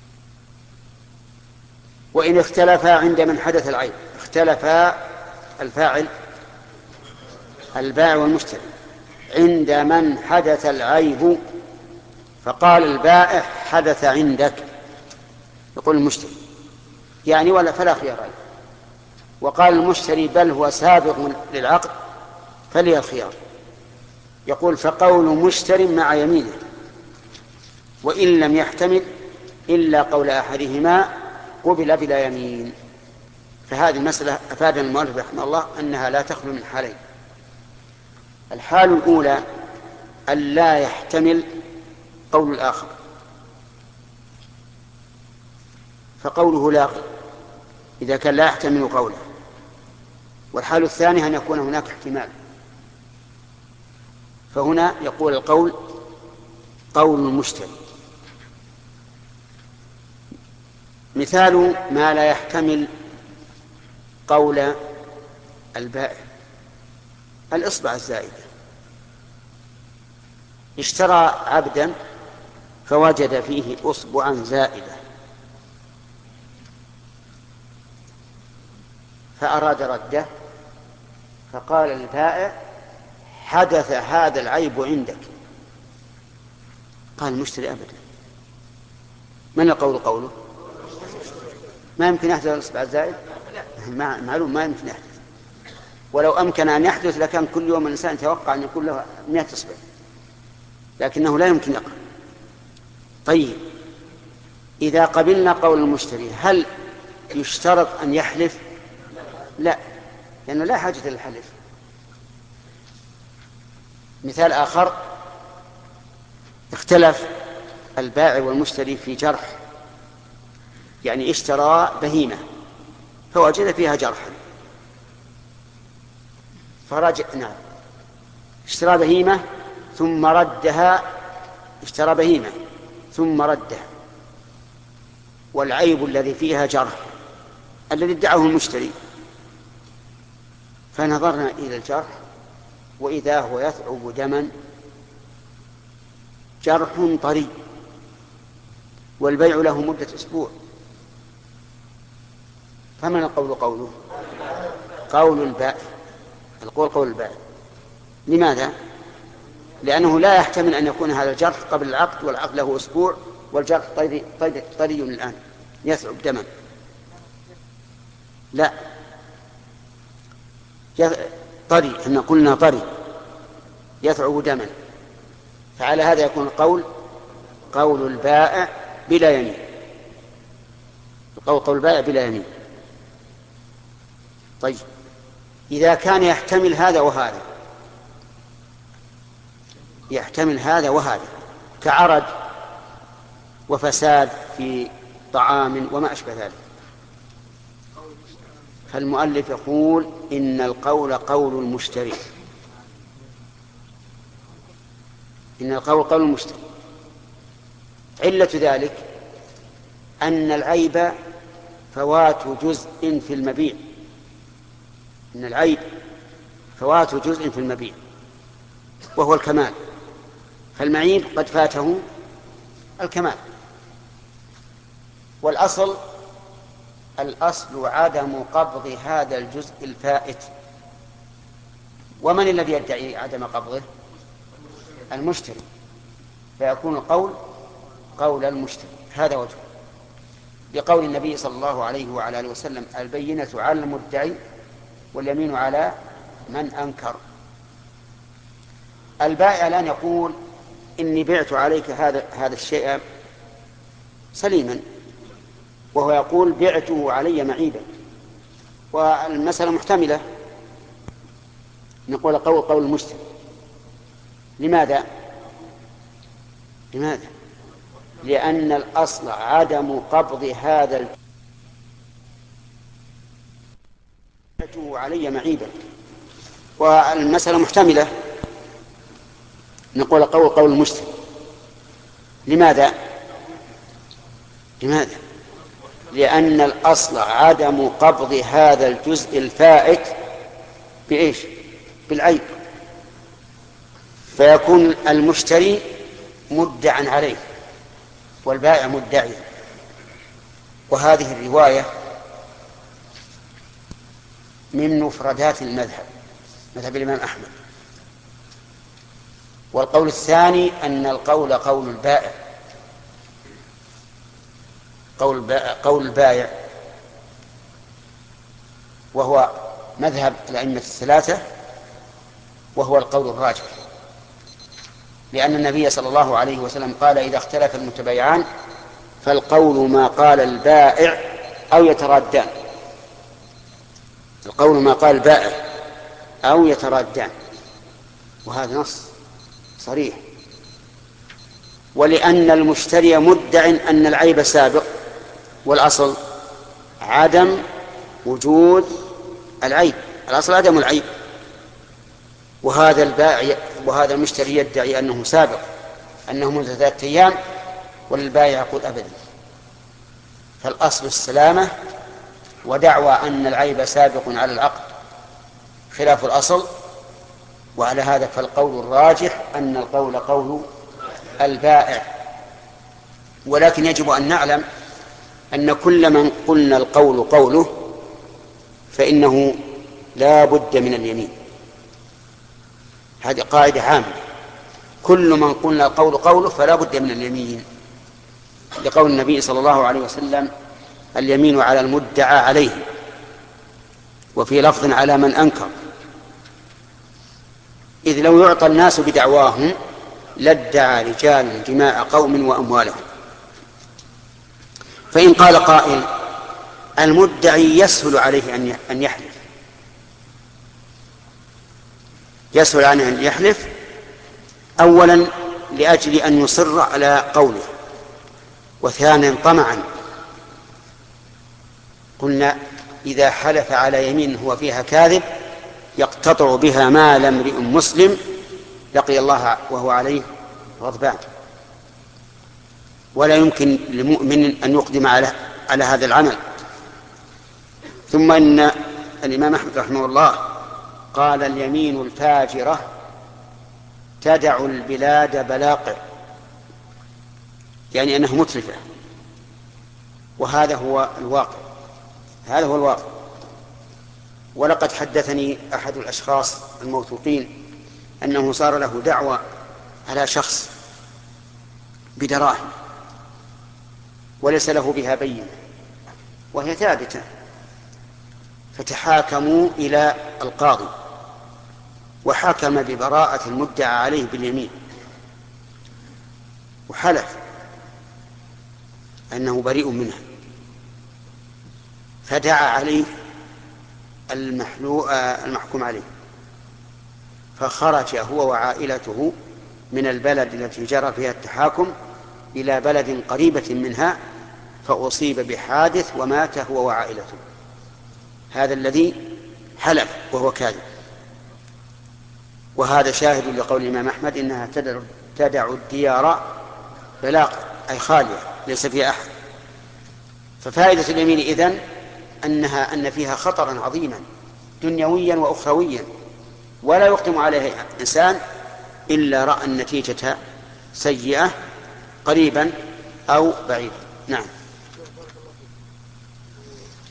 وإن اختلفا عند من حدث العيب، اختلفا الفاعل البائع والمشتري عند من حدث العيب، فقال البائع حدث عندك، يقول المشتري يعني ولا فلا خيار عليه، وقال المشتري بل هو سابق للعقد فلي الخيار، يقول فقول مشتري مع يمينه، وإن لم يحتمل إلا قول أحدهما قبل بلا يمين. فهذه المسألة أفادنا المؤلف رحمه الله أنها لا تخلو من حالين: الحال الأولى أن لا يحتمل قول الآخر فقوله لاغي إذا كان لا يحتمل قوله، والحال الثاني أن يكون هناك احتمال، فهنا يقول القول قول المشتري. مثال ما لا يحتمل قول البائع: الإصبع الزائدة، اشترى عبدا فوجد فيه أصبعا زائدة فأراد رده، فقال البائع حدث هذا العيب عندك. قال المشتري أبدا، من القول قوله؟ ما يمكن يحدث الإصبع الزائد، معلوم ما يمكن يحدث، ولو أمكن أن يحدث لكان كل يوم الإنسان يتوقع أن يكون له مئة إصبع، لكنه لا يمكن يقع. طيب، إذا قبلنا قول المشتري هل يشترط أن يحلف؟ لا، لأنه لا حاجة للحلف. مثال آخر: اختلف البائع والمشتري في جرح، يعني اشترى بهيمة فوجد فيها جرحا فرجع، نعم، اشترى بهيمة ثم ردها، اشترى بهيمة ثم ردها، والعيب الذي فيها جرح الذي ادعاه المشتري، فنظرنا إلى الجرح وإذا هو يثعب دما، جرح طري، والبيع له مدة أسبوع، فمن القول قوله؟ قول البائع، القول قول البائع. لماذا؟ لأنه لا يحتمل أن يكون هذا الجرح قبل العقد، والعقد له أسبوع، والجرح طري, طري, طري الآن يثعب دما. لا، طري، احنا قلنا طري يثعب دما، فعلى هذا يكون القول قول البائع بلا يمين، القول قول البائع بلا يمين. طيب، إذا كان يحتمل هذا وهذا، يحتمل هذا وهذا كعرج وفساد في طعام وما أشبه ذلك، فالمؤلف يقول إن القول قول المشتري، إن القول قول المشتري. علة ذلك أن العيب فوات جزء في المبيع، إن العيب فوات جزء في المبيع وهو الكمال، فالمعيب قد فاته الكمال، والأصل الأصل عدم قبض هذا الجزء الفائت. ومن الذي يدعي عدم قبضه؟ المشتري، فيكون القول قول المشتري. هذا وجه لقول النبي صلى الله عليه وعلى آله وسلم: البينة على المدعي واليمين على من أنكر. البائع الآن يقول: إني بعت عليك هذا هذا الشيء سليما، وهو يقول: بعته علي معيبا. والمسألة محتملة، نقول قول قول المشتري. لماذا؟ لماذا؟ لأن الأصل عدم قبض هذا بعته علي معيبا. والمسألة محتملة، نقول قول قول المشتري. لماذا؟ لماذا؟ لأن الأصل عدم قبض هذا الجزء الفائت بإيش؟ بالعيب، فيكون المشتري مدعا عليه والبائع مدعيا. وهذه الرواية من مفردات المذهب، مذهب الإمام أحمد. والقول الثاني أن القول قول البائع، قول البائع, قول البائع وهو مذهب الأئمة الثلاثة، وهو القول الراجح، لأن النبي صلى الله عليه وسلم قال: إذا اختلف المتبايعان فالقول ما قال البائع أو يترادان. القول ما قال البائع أو يترادان، وهذا نص صريح. ولأن المشتري مدع أن العيب سابق، والأصل عدم وجود العيب، الأصل عدم العيب. وهذا البائع وهذا المشتري يدعي أنه سابق، أنه منذ ثلاثة أيام، والبائع يقول أبدا. فالأصل السلامة، ودعوى أن العيب سابق على العقد خلاف الأصل. وعلى هذا فالقول الراجح أن القول قول البائع. ولكن يجب أن نعلم أن كل من قلنا القول قوله فإنه لا بد من اليمين. هذه قاعدة عامة، كل من قلنا القول قوله فلا بد من اليمين، لقول النبي صلى الله عليه وسلم: اليمين على المدعى عليه، وفي لفظ على من أنكر. إذ لو يعطى الناس بدعواهم لادعى رجال جماع قوم وأموالهم. فإن قال قائل: المدعي يسهل عليه أن يحلف، يسهل عنه أن يحلف أولا لأجل أن يصر على قوله، وثانيا طمعا. قلنا: إذا حلف على يمين هو فيها كاذب يقتطع بها مال امرئ مسلم لقي الله وهو عليه غضبان، ولا يمكن لمؤمن أن يقدم على على هذا العمل. ثم إن الإمام أحمد رحمه الله قال: اليمين الفاجرة تدع البلاد بلاقع، يعني أنه متلفة. وهذا هو الواقع، هذا هو الواقع. ولقد حدثني أحد الأشخاص الموثوقين أنه صار له دعوة على شخص بدراهم وليس له بها بينة وهي ثابتة، فتحاكموا إلى القاضي وحكم ببراءة المدعى عليه باليمين، وحلف أنه بريء منها، فدعا عليه المحكوم عليه، فخرج هو وعائلته من البلد التي جرى فيها التحاكم إلى بلد قريبة منها، فأصيب بحادث ومات هو وعائلته. هذا الذي حلف وهو كاذب. وهذا شاهد لقول الإمام أحمد: إنها تدع, تدع الديار بلاقع، أي خالية ليس فيها أحد. ففائدة اليمين إذن أنها أن فيها خطرا عظيما دنيويا وأخرويا، ولا يقدم عليه إنسان إلا رأى النتيجة سيئة قريبا أو بعيدا. نعم.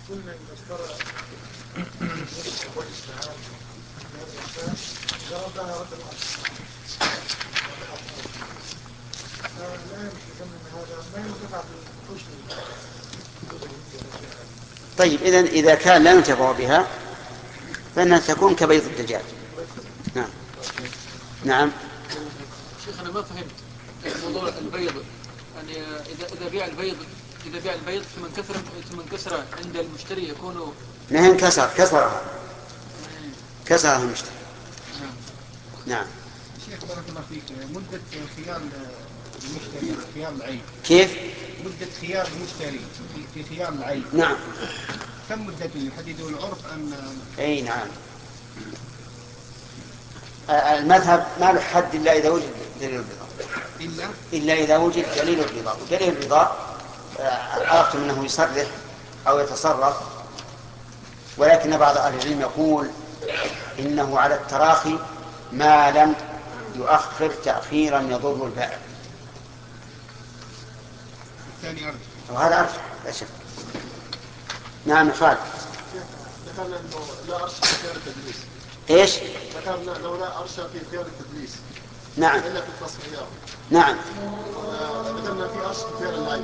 قلنا إذا اشترى والاستعان لهذا الإنسان جربها رد الأصل لا يمكن أن هذا ما ينتفع بالرشد. طيب إذن إذا كان لا ينتفع بها فإنها تكون كبيض الدجاج. نعم نعم. شيخ أنا ما فهمت موضوع البيض، يعني إذا إذا بيع البيض إذا بيع البيض ثم انكسر ثم انكسر عند المشتري يكون نعم انكسر كسرها كسرها المشتري. نعم. شيخ بارك الله فيك، مدة خيار المشتري خيار العيب كيف؟ مدة خيار المشتري في خيار العيب نعم. كم مدته يحدده العرف أم؟ أي نعم. المذهب ما له حد إلا إذا وجد دليل الرضا. إلا إلا إذا وجد دليل الرضا. ودليل الرضا عرفتم أنه يصرح أو يتصرف، ولكن بعض أهل العلم يقول إنه على التراخي ما لم يؤخر تأخيرا يضر البائع. الثاني أرجح وهذا أرجح لا شك. نعم خالد. ذكرنا أنه لا أرشى في خيار التدليس. إيش؟ ذكرنا أنه لا أرشى في خيار التدليس. نعم. إلا في التصحيح. نعم. ذكرنا في أرشى في خيار العيب.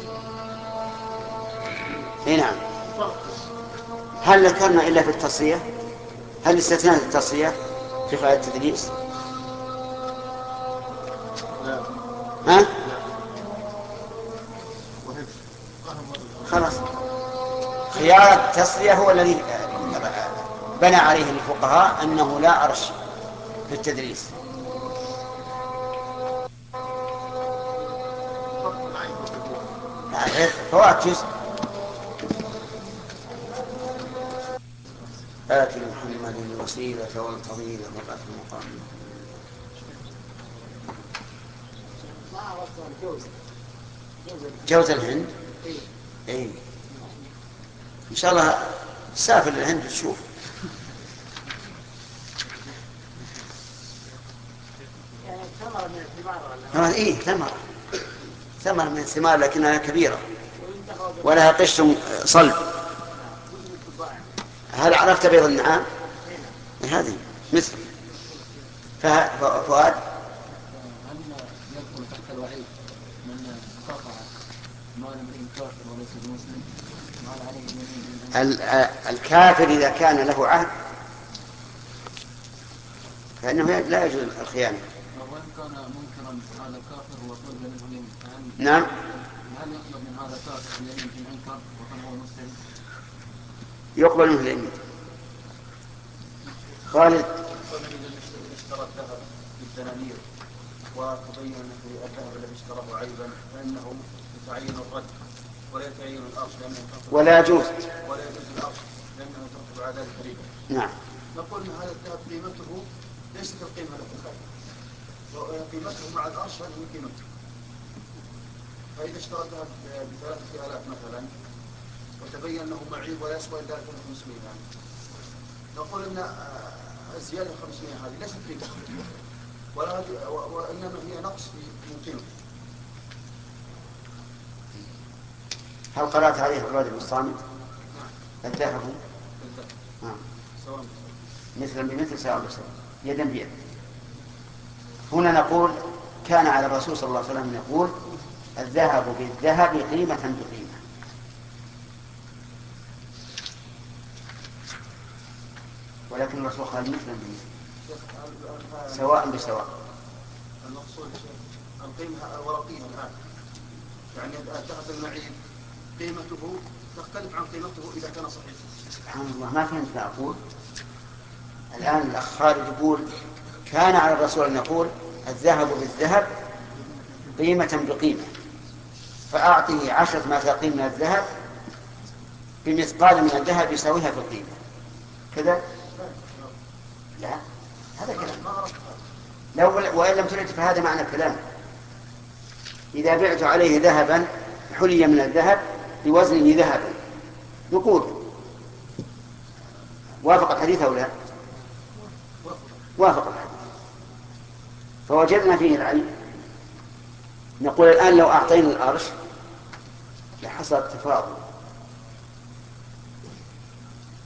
اي نعم. هل ذكرنا إلا في التصريح؟ هل استثناء التصريح في خيار التدليس؟ لا. ها؟ خلاص. خيار التصريح هو الذي بنى عليه الفقهاء أنه لا أرش في التدريس. فوات جزء. آتي محمد الوسيلة والفضيلة وبعث المقام. جوز الهند. اي ان شاء الله سافر للهند تشوف. يعني ثمرة من الثمار ولا؟ اي ثمرة ثمرة من الثمار لكنها كبيرة ولها قشر صلب. هل عرفت بيض النعام؟ هذه مثل فؤاد. هل يدخل تحت الوعيد من قطع مال امرئ كافر وليس بمسلم؟ مال عليه يمين. الكافر إذا كان له عهد فإنه لا يجوز الخيانة. وإن كان منكرا هذا كافر وطلب منه اليمين. نعم. هل يطلب من هذا كافر اليمين في منكر وكان هو مسلم؟ يقبل منه اليمين. خالد. اشترى الذهب بالدنانير وتبين أن الذهب الذي اشتراه عيبا فإنه يتعين الرد ولا يتعين الأرش لأنه ولا يجوز ولا يجوز الأرش لأنه يترتب على ذلك ربا. نعم. نقول أن هذا الذهب قيمته ليست القيمة التي تخالف، قيمته مع الأرش هذه قيمته. فإذا اشترى الذهب بثلاثة آلاف مثلا وتبين أنه معيب ولا يسوى إلا خمسمائة يعني، نقول أن الزيادة خمسمائة هذه ليست قيمة ولا وإنما هي نقص في قيمته. هل قرأت عليه الرجل بن الصامت؟ الذهب نعم سواء مثلا بمثل سواء بسواء يدا بيد. هنا نقول كان على الرسول صلى الله عليه وسلم يقول الذهب بالذهب قيمة بقيمة. ولكن الرسول قال مثلا بمثل سواء بسواء. المقصود القيمة الورقية الآن يعني الذهب المعيب قيمته تختلف عن قيمته إذا كان صحيح. سبحان الله ما فهمت ما أقول. الآن الأخ خالد يقول كان على الرسول أن يقول الذهب بالذهب قيمة بقيمة، فأعطيه عشرة مثاقيل من الذهب بمثقال من الذهب يساويها في القيمة كذا. لا هذا كلام لو وإن لم ترد فهذا معنى الكلام. إذا بعت عليه ذهبا حلي من الذهب بوزنه ذهبا نقول وافق الحديث أو لا؟ وافق الحديث. فوجدنا فيه العلم. نقول الآن لو أعطينا الأرش لحصل تفاضل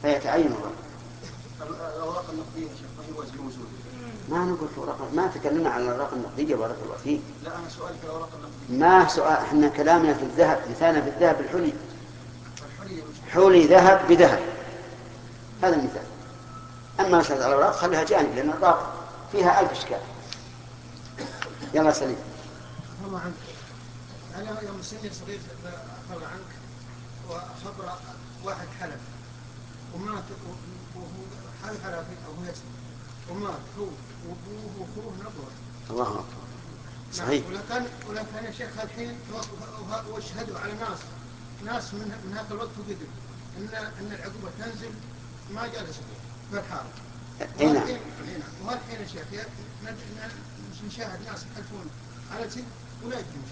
فيتعين الرد. الأوراق النقدية ما هي وزن موجود. ما نقول الأوراق، ما تكلمنا عن الأوراق النقدية بارك الله فيك. لا أنا سؤالي في الأوراق النقدية. ما سؤال، احنا كلامنا في الذهب، مثالنا في الذهب الحلي. الحلي حلي ذهب بذهب، هذا المثال. أما مسألة الأوراق خليها جانب، لأن الأوراق فيها ألف إشكال. يلا سليم. الله عنك. أنا يوم سني صغير أخبر عنك وخبر واحد حلف ومات وهو حلف على أبيه أو يسمع ومات هو وأبوه وأخوه نظر. الله أكبر. صحيح. ولا كان ولا كان يا شيخ الحين واشهدوا على ناس ناس من من هذا الوقت وقدر ان ان العقوبه تنزل ما جلسوا في الحاره. اي نعم. وهالحين يا شيخ نشاهد ناس يحلفون على شيء ولا يجوز.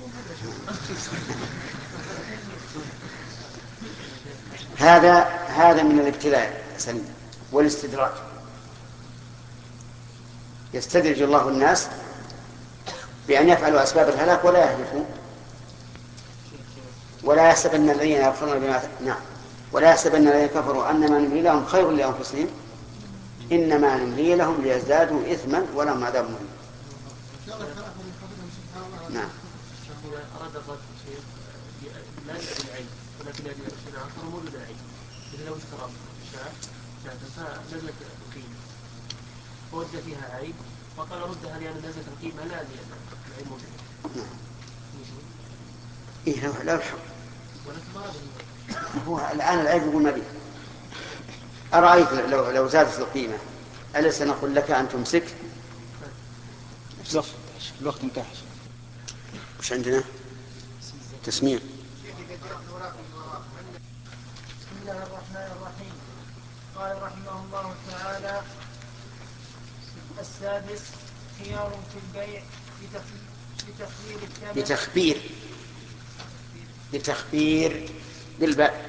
هذا هذا من الابتلاء سليم والاستدراج. يستدرج الله الناس بأن يفعلوا أسباب الهلاك ولا يهلكوا، ولا يحسبن الذين يكفرون بما نعم ولا يحسبن الذين كفروا أنما نملي لهم خير لأنفسهم إنما نملي لهم ليزدادوا إثما ولهم عذاب مهين. نعم. أراد الرد شيء لا يدري العين ولكن يدري شيء آخر مولد العين. إذا لو اشترى شاة شاة فنزلت القيمة فوجد فيها عيب فقال ردها لأن نزلت القيمة لا لأن العين موجودة. نعم. إيه لا الحق. هو الآن العيب يقول ما بيه. أرأيت لو لو زادت القيمة أليس نقول لك أن تمسك؟ بالضبط. الوقت انتهى. وش عندنا؟ تسميع. بسم الله الرحمن الرحيم. قال رحمه الله تعالى: السادس خيار في البيع بتخبير الثمن بتخبير بتخبير بالباء.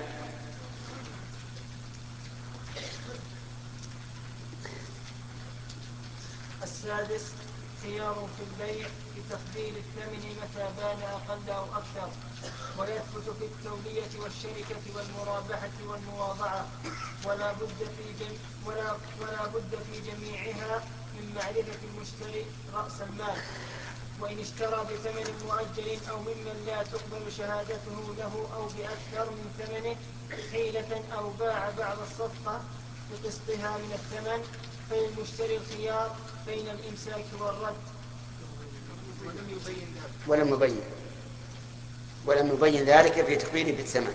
السادس خيار في البيع بتخبير الثمن متى بان أقل أو أكثر، ويثبت في التولية والشركة والمرابحة والمواضعة، ولا بد في جم... ولا ولا بد في جميعها من معرفة المشتري رأس المال، وإن اشترى بثمن مؤجل أو ممن لا تقبل شهادته له أو بأكثر من ثمنه حيلة أو باع بعض الصفقة بقسطها من الثمن فللمشتري الخيار بين الإمساك والرد. ولم يبين ذلك ولم يبين ولم يبين ذلك في تخبيره بالثمن.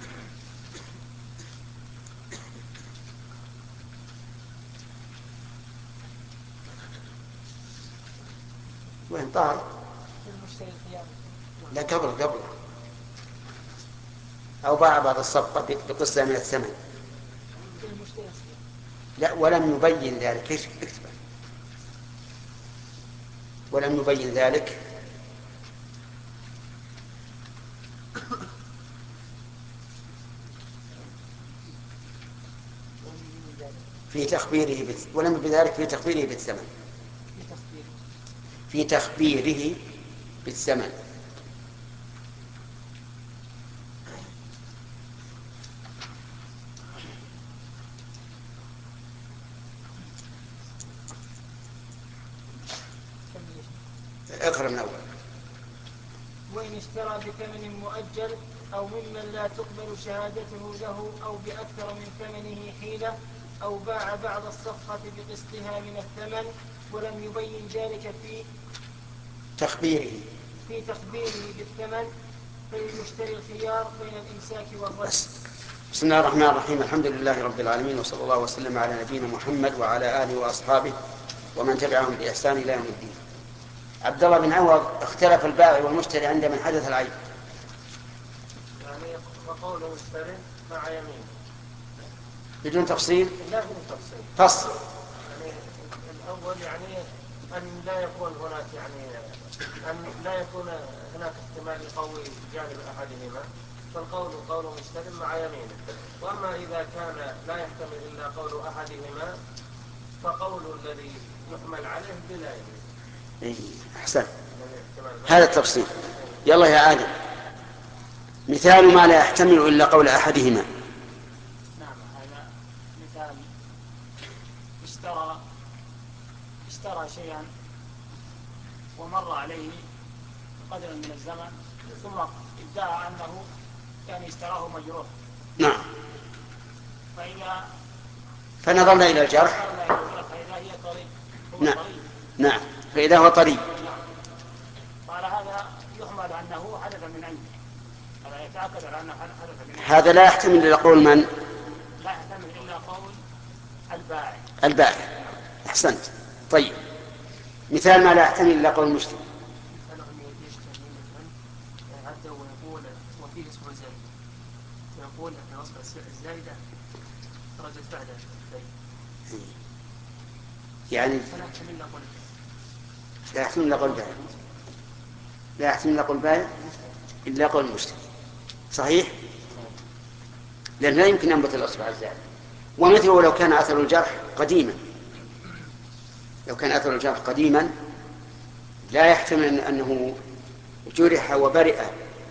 وين طار؟ لا قبل قبل أو باع بعض الصفقة بقسطها من الثمن. لا ولم يبين ذلك. ايش اكتبه؟ ولم يبين ذلك في تخبيره بت... ولم يبين ذلك في تخبيره بالثمن. في تخبيره بالثمن. اقرأ من أول. وإن اشترى بثمن مؤجل أو ممن لا تقبل شهادته له أو بأكثر من ثمنه حيلة أو باع بعض الصفقة بقسطها من الثمن ولم يبين ذلك في تخبيره في تخبيره بالثمن فللمشتري الخيار بين الإمساك والرد. بسم الله الرحمن الرحيم. الحمد لله رب العالمين، وصلى الله وسلم على نبينا محمد وعلى آله وأصحابه ومن تبعهم بإحسان إلى يوم الدين. عبد الله بن عوض: اختلف البائع والمشتري عند من حدث العيب. يعني وقول المشتري مع يمين بدون تفصيل؟ لا بدون تفصيل. فصل. يعني الأول يعني أن لا يكون هناك يعني أن لا يكون هناك احتمال قوي جانب أحدهما، فالقول قول مشتري مع يمينه. وأما إذا كان لا يحتمل إلا قول أحدهما فقول الذي يحمل عليه بلا يمين. إيه أحسن. هذا التفصيل. يلا يا آدم، مثال ما لا يحتمل إلا قول أحدهما. نعم هذا اشترى اشترى شيئا ومر عليه قدر من الزمن ثم ادعى أنه يعني اشتراه مجروح. نعم. فإذا فنظرنا إلى الجرح. فإذا هي طري. نعم. نعم. فإذا هو طري. قال هذا يحمل أنه حدث من عنده. هذا يتأكد على أنه حدث من عنده. هذا لا يحتمل إلا قول من؟ لا يحتمل إلا قول البائع. البائع. أحسنت. طيب. مثال ما لا يحتمل إلا قول المشتري. حتى ويقول وفيه اسم زائد ويقول أن أصل الزائدة درجة بعد يعني فلا يحتمل إلا قول لا يحتمل إلا قول البائع لا يحتمل إلا قول البائع إلا قول المشتري. صحيح؟ لأن لا يمكن ينبت الأصبع الزائد. ومثله لو كان أثر الجرح قديما لو كان أثر الجرح قديما لا يحتمل أنه جرح وبرئ،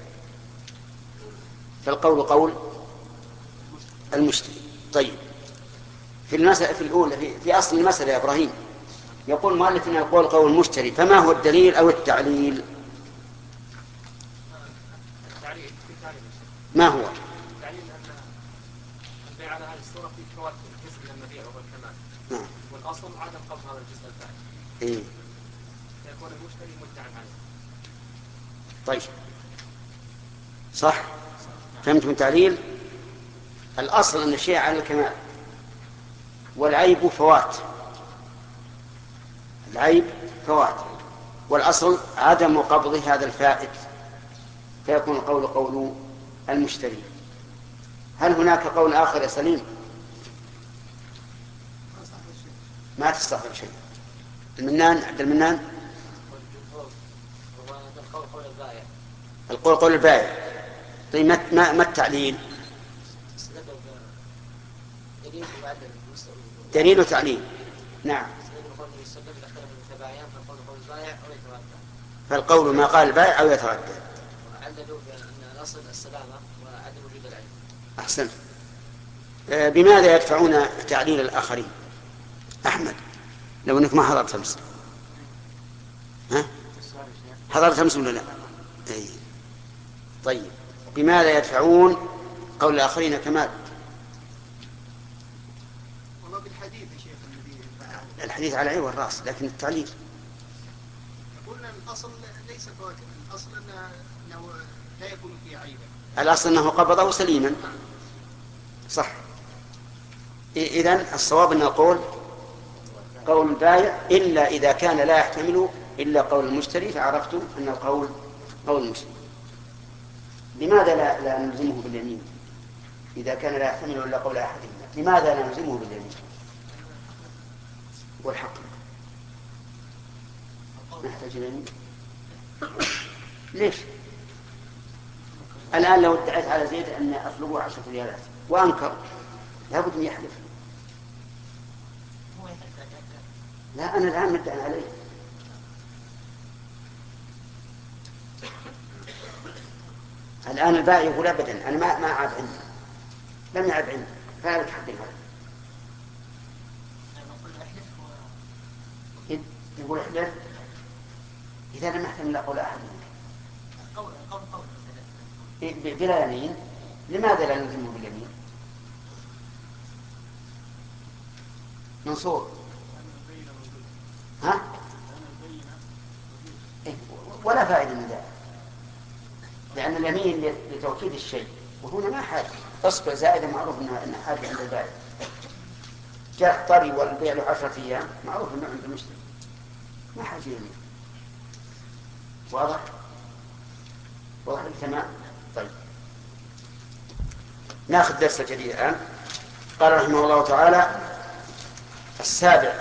فالقول قول المشتري. طيب، في المسألة في الأولى في, في أصل المسألة يا إبراهيم يقول مؤلف أنه يقول قول المشتري، فما هو الدليل أو التعليل؟ ما هو؟ التعليل أن البيع على هذه الصورة في فوات جزء من المبيع وهو الكمال. نعم. والأصل عدم قبض هذا الجزء الفائت. إيه. فيكون المشتري مدعا عليه. طيب، صح. فهمتم التعليل؟ الأصل أن الشيء على الكمال والعيب فوات. العيب فوات والأصل عدم قبض هذا الفائت، فيكون القول قول المشتري. هل هناك قول آخر يا سليم؟ ما تستغرب شيء. المنان عبد المنان القول قول البائع. القول قول البائع. طيب ما ما التعليل؟ دليل وتعليل. نعم. فالقول ما قال البائع أو يتردد. وعللوا بأن الأصل السلامة وعدم وجود العيب. أحسن. آه بماذا يدفعون تعليل الآخرين؟ أحمد، لو أنك ما حضرت أمس. ها؟ حضرت أمس ولا لا؟ أي. طيب، بماذا يدفعون قول الآخرين كمال؟ والله بالحديث يا شيخ الذي الحديث على عين والرأس، لكن التعليل قلنا الأصل ليس فواكه، الأصل أنه لا يكون فيه عيبا. الأصل أنه قبضه سليما. صح. إذن الصواب أن نقول قول البائع إلا إذا كان لا يحتمل إلا قول المشتري، فعرفتم أن القول قول المشتري. لماذا لا, لا نلزمه باليمين إذا كان لا يحتمل إلا قول أحدهما؟ لماذا لا نلزمه باليمين؟ والحق نحتاج اليمين. ليش؟ الآن لو ادعيت على زيد أن أطلبه عشرة ريالات وأنكر، لابد أن يحلف. لا، أنا الآن مدعي عليه. الآن البائع يقول أبدا أنا ما ما عاب عندي، لم يعب عندي، فلا تحدث هذا. يقول احلف إذا لم يحتمل إلا قول أحد بلا يمين. لماذا لا نلزمه باليمين؟ منصور ها؟ إيه؟ ولا فائدة من ذلك، لأن اليمين لتوكيد الشيء، وهنا ما حاجة. أصبع زائدة معروف أنها حاجة عند البائع. جاء طري والبيع له عشرة أيام معروف أنه عند المشتري، ما حاجة يمين. واضح؟ واضح تمام. طيب، ناخذ درس جديد الآن. قال رحمه الله تعالى: السابع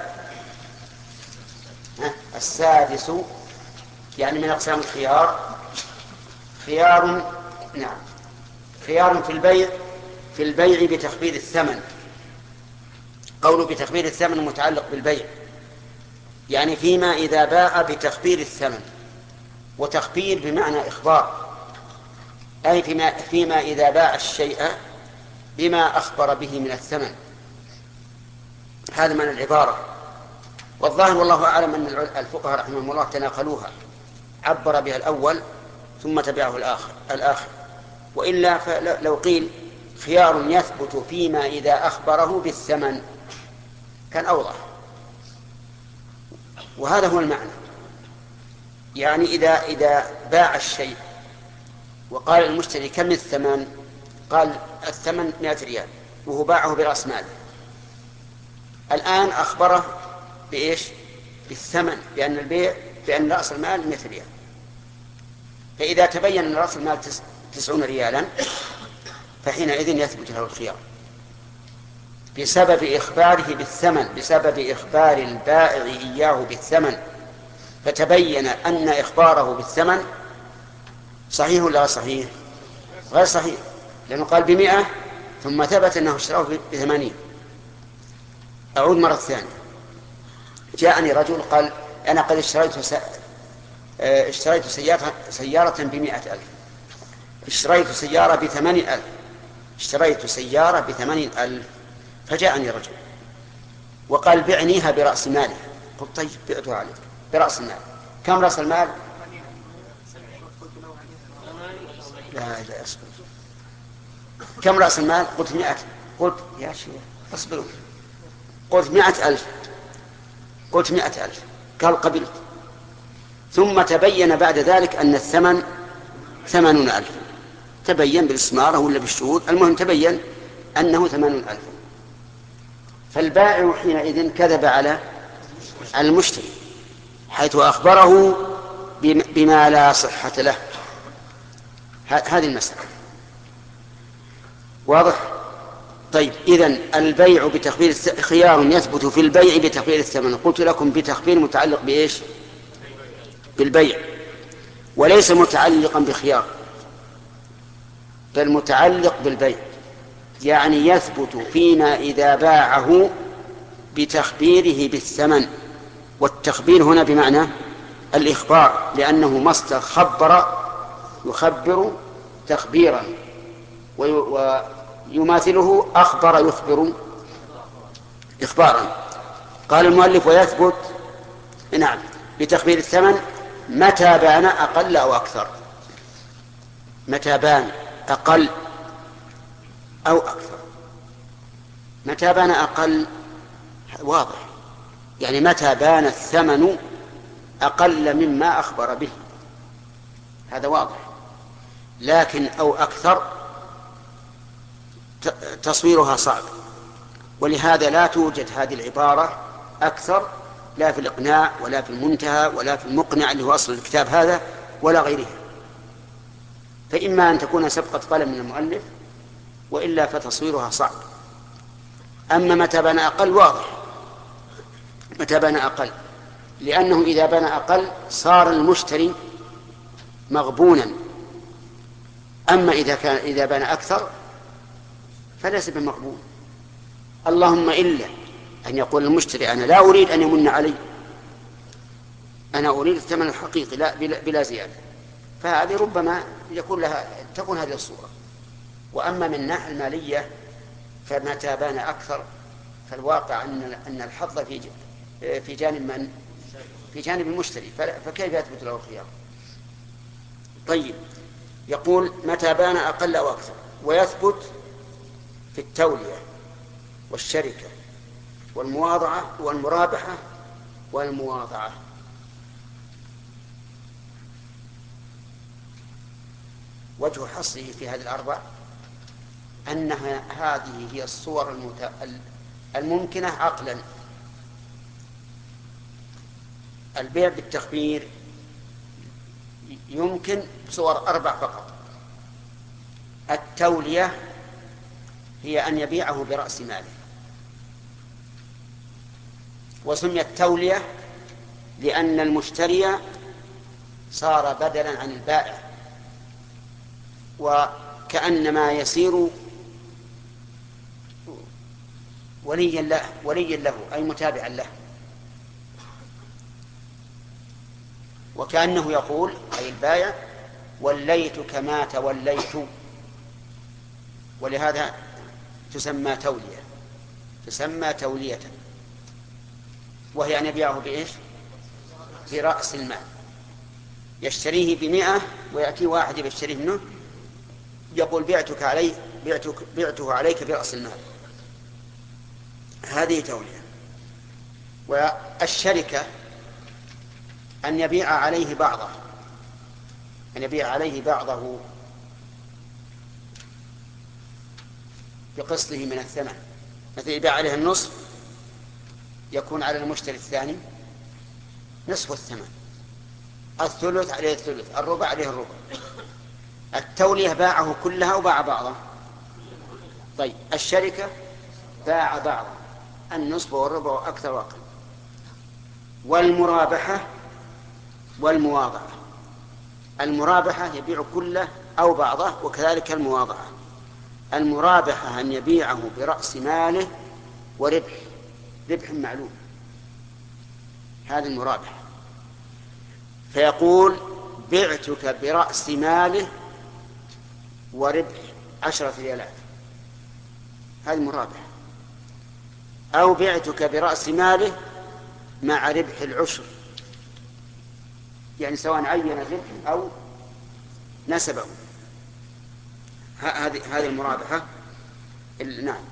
السادس، يعني من أقسام الخيار، خيار نعم خيار في البيع في البيع بتخفيض الثمن. قوله بتخفيض الثمن متعلق بالبيع، يعني فيما إذا باع بتخفيض الثمن، وتخفيض بمعنى إخبار، أي فيما, فيما إذا باع الشيء بما أخبر به من الثمن. هذا معنى العبارة. والظاهر والله أعلم أن الفقهاء رحمهم الله تناقلوها، عبر بها الأول ثم تبعه الآخر الآخر وإلا فلو قيل خيار يثبت فيما إذا أخبره بالثمن كان أوضح. وهذا هو المعنى، يعني إذا إذا باع الشيء وقال المشتري كم الثمن، قال الثمن مئة ريال وهو باعه برأس مال، الآن أخبره بإيش؟ بالثمن، بأن البيع بأن رأس المال مئة ريال. فإذا تبين أن رأس المال تسعون ريالا فحينئذ يثبت له الخيار بسبب إخباره بالثمن، بسبب إخبار البائع إياه بالثمن، فتبين أن إخباره بالثمن صحيح ولا صحيح؟ غير صحيح، لأنه قال بمئة ثم ثبت أنه اشتراه بثمانين. أعود مرة ثانية، جاءني رجل قال أنا قد اشتريت س... اشتريت سيارة, سيارة بمئة ألف، اشتريت سيارة بثمانين ألف، اشتريت سيارة بثمانين ألف. فجاءني رجل وقال بعنيها برأس مالها. قلت طيب بعتها عليك برأس المال. كم رأس المال؟ لا لا أصبر. كم رأس المال؟ قلت مئة. قلت يا شيخ أصبروا. قلت مئة ألف. قلت مئة ألف. قال قبلت. ثم تبين بعد ذلك أن الثمن ثمانون ألف، تبين بالإسمارة ولا بالشهود، المهم تبين أنه ثمانون ألف. فالبائع حينئذ كذب على المشتري حيث أخبره بما لا صحة له. هذه المسألة واضح؟ طيب إذن البيع بتخفيض خيار يثبت في البيع بتخفيض الثمن. قلت لكم بتخفيض متعلق بإيش؟ بالبيع، وليس متعلقا بخيار، بل متعلق بالبيع، يعني يثبت فيما إذا باعه بتخبيره بالثمن. والتخبير هنا بمعنى الإخبار، لأنه مصدر خبر يخبر تخبيرا، ويماثله أخبر يخبر إخبارا. قال المؤلف ويثبت نعم بتخبير الثمن متى بان أقل أو أكثر. متى بان أقل أو أكثر. متى بان أقل واضح، يعني متى بان الثمن أقل مما أخبر به، هذا واضح. لكن أو أكثر تصويرها صعب، ولهذا لا توجد هذه العبارة أكثر لا في الإقناع ولا في المنتهى ولا في المقنع اللي هو أصل الكتاب هذا ولا غيره. فإما أن تكون سبقة قلم من المؤلف وإلا فتصويرها صعب. أما متى بنى أقل واضح، متى بنى أقل، لأنه إذا بنى أقل صار المشتري مغبونا. أما إذا كان إذا بنى أكثر فليس بمغبون، اللهم إلا أن يقول المشتري أنا لا أريد أن يمن علي، أنا أريد الثمن الحقيقي لا بلا زيادة، فهذه ربما يكون لها تكون هذه الصورة. وأما من الناحية المالية فمتى بان أكثر فالواقع أن أن الحظ في في جانب من؟ في جانب المشتري، فكيف يثبت له الخيار؟ طيب يقول متى بان أقل أو أكثر. ويثبت في التولية والشركة والمواضعة والمرابحة والمواضعة. وجه حصره في هذه الأربع أنها هذه هي الصور المت... الممكنة عقلا. البيع بالتخبير يمكن بصور أربع فقط. التولية هي أن يبيعه برأس ماله، وسميت تولية لأن المشتري صار بدلا عن البائع، وكأنما يصير وليا له وليا له أي متابعا له، وكأنه يقول أي البائع وليتك ما توليت، ولهذا تسمى تولية، تسمى تولية. وهي أن يبيعه بإيش؟ برأس المال. يشتريه بمئة ويأتي واحد يشتريه منه يقول بعتك علي بعتك بعته عليك برأس المال. هذه تولية. والشركة أن يبيع عليه بعضه أن يبيع عليه بعضه بقسطه من الثمن، مثل يبيع عليه النصف يكون على المشتري الثاني نصف الثمن، الثلث عليه الثلث، الربع عليه الربع. التولية باعه كلها وباع بعضه. طيب الشركة باع بعضه النصف والربع وأكثر وأقل. والمرابحة والمواضعة، المرابحة يبيع كله أو بعضه، وكذلك المواضعة. المرابحة أن يبيعه برأس ماله وربح، ربح معلوم، هذه المرابحة. فيقول بعتك برأس ماله وربح عشرة ريالات، هذه مرابحة. أو بعتك برأس ماله مع ربح العشر، يعني سواء عين الربح أو نسبه، هذه هذه المرابحة. نعم.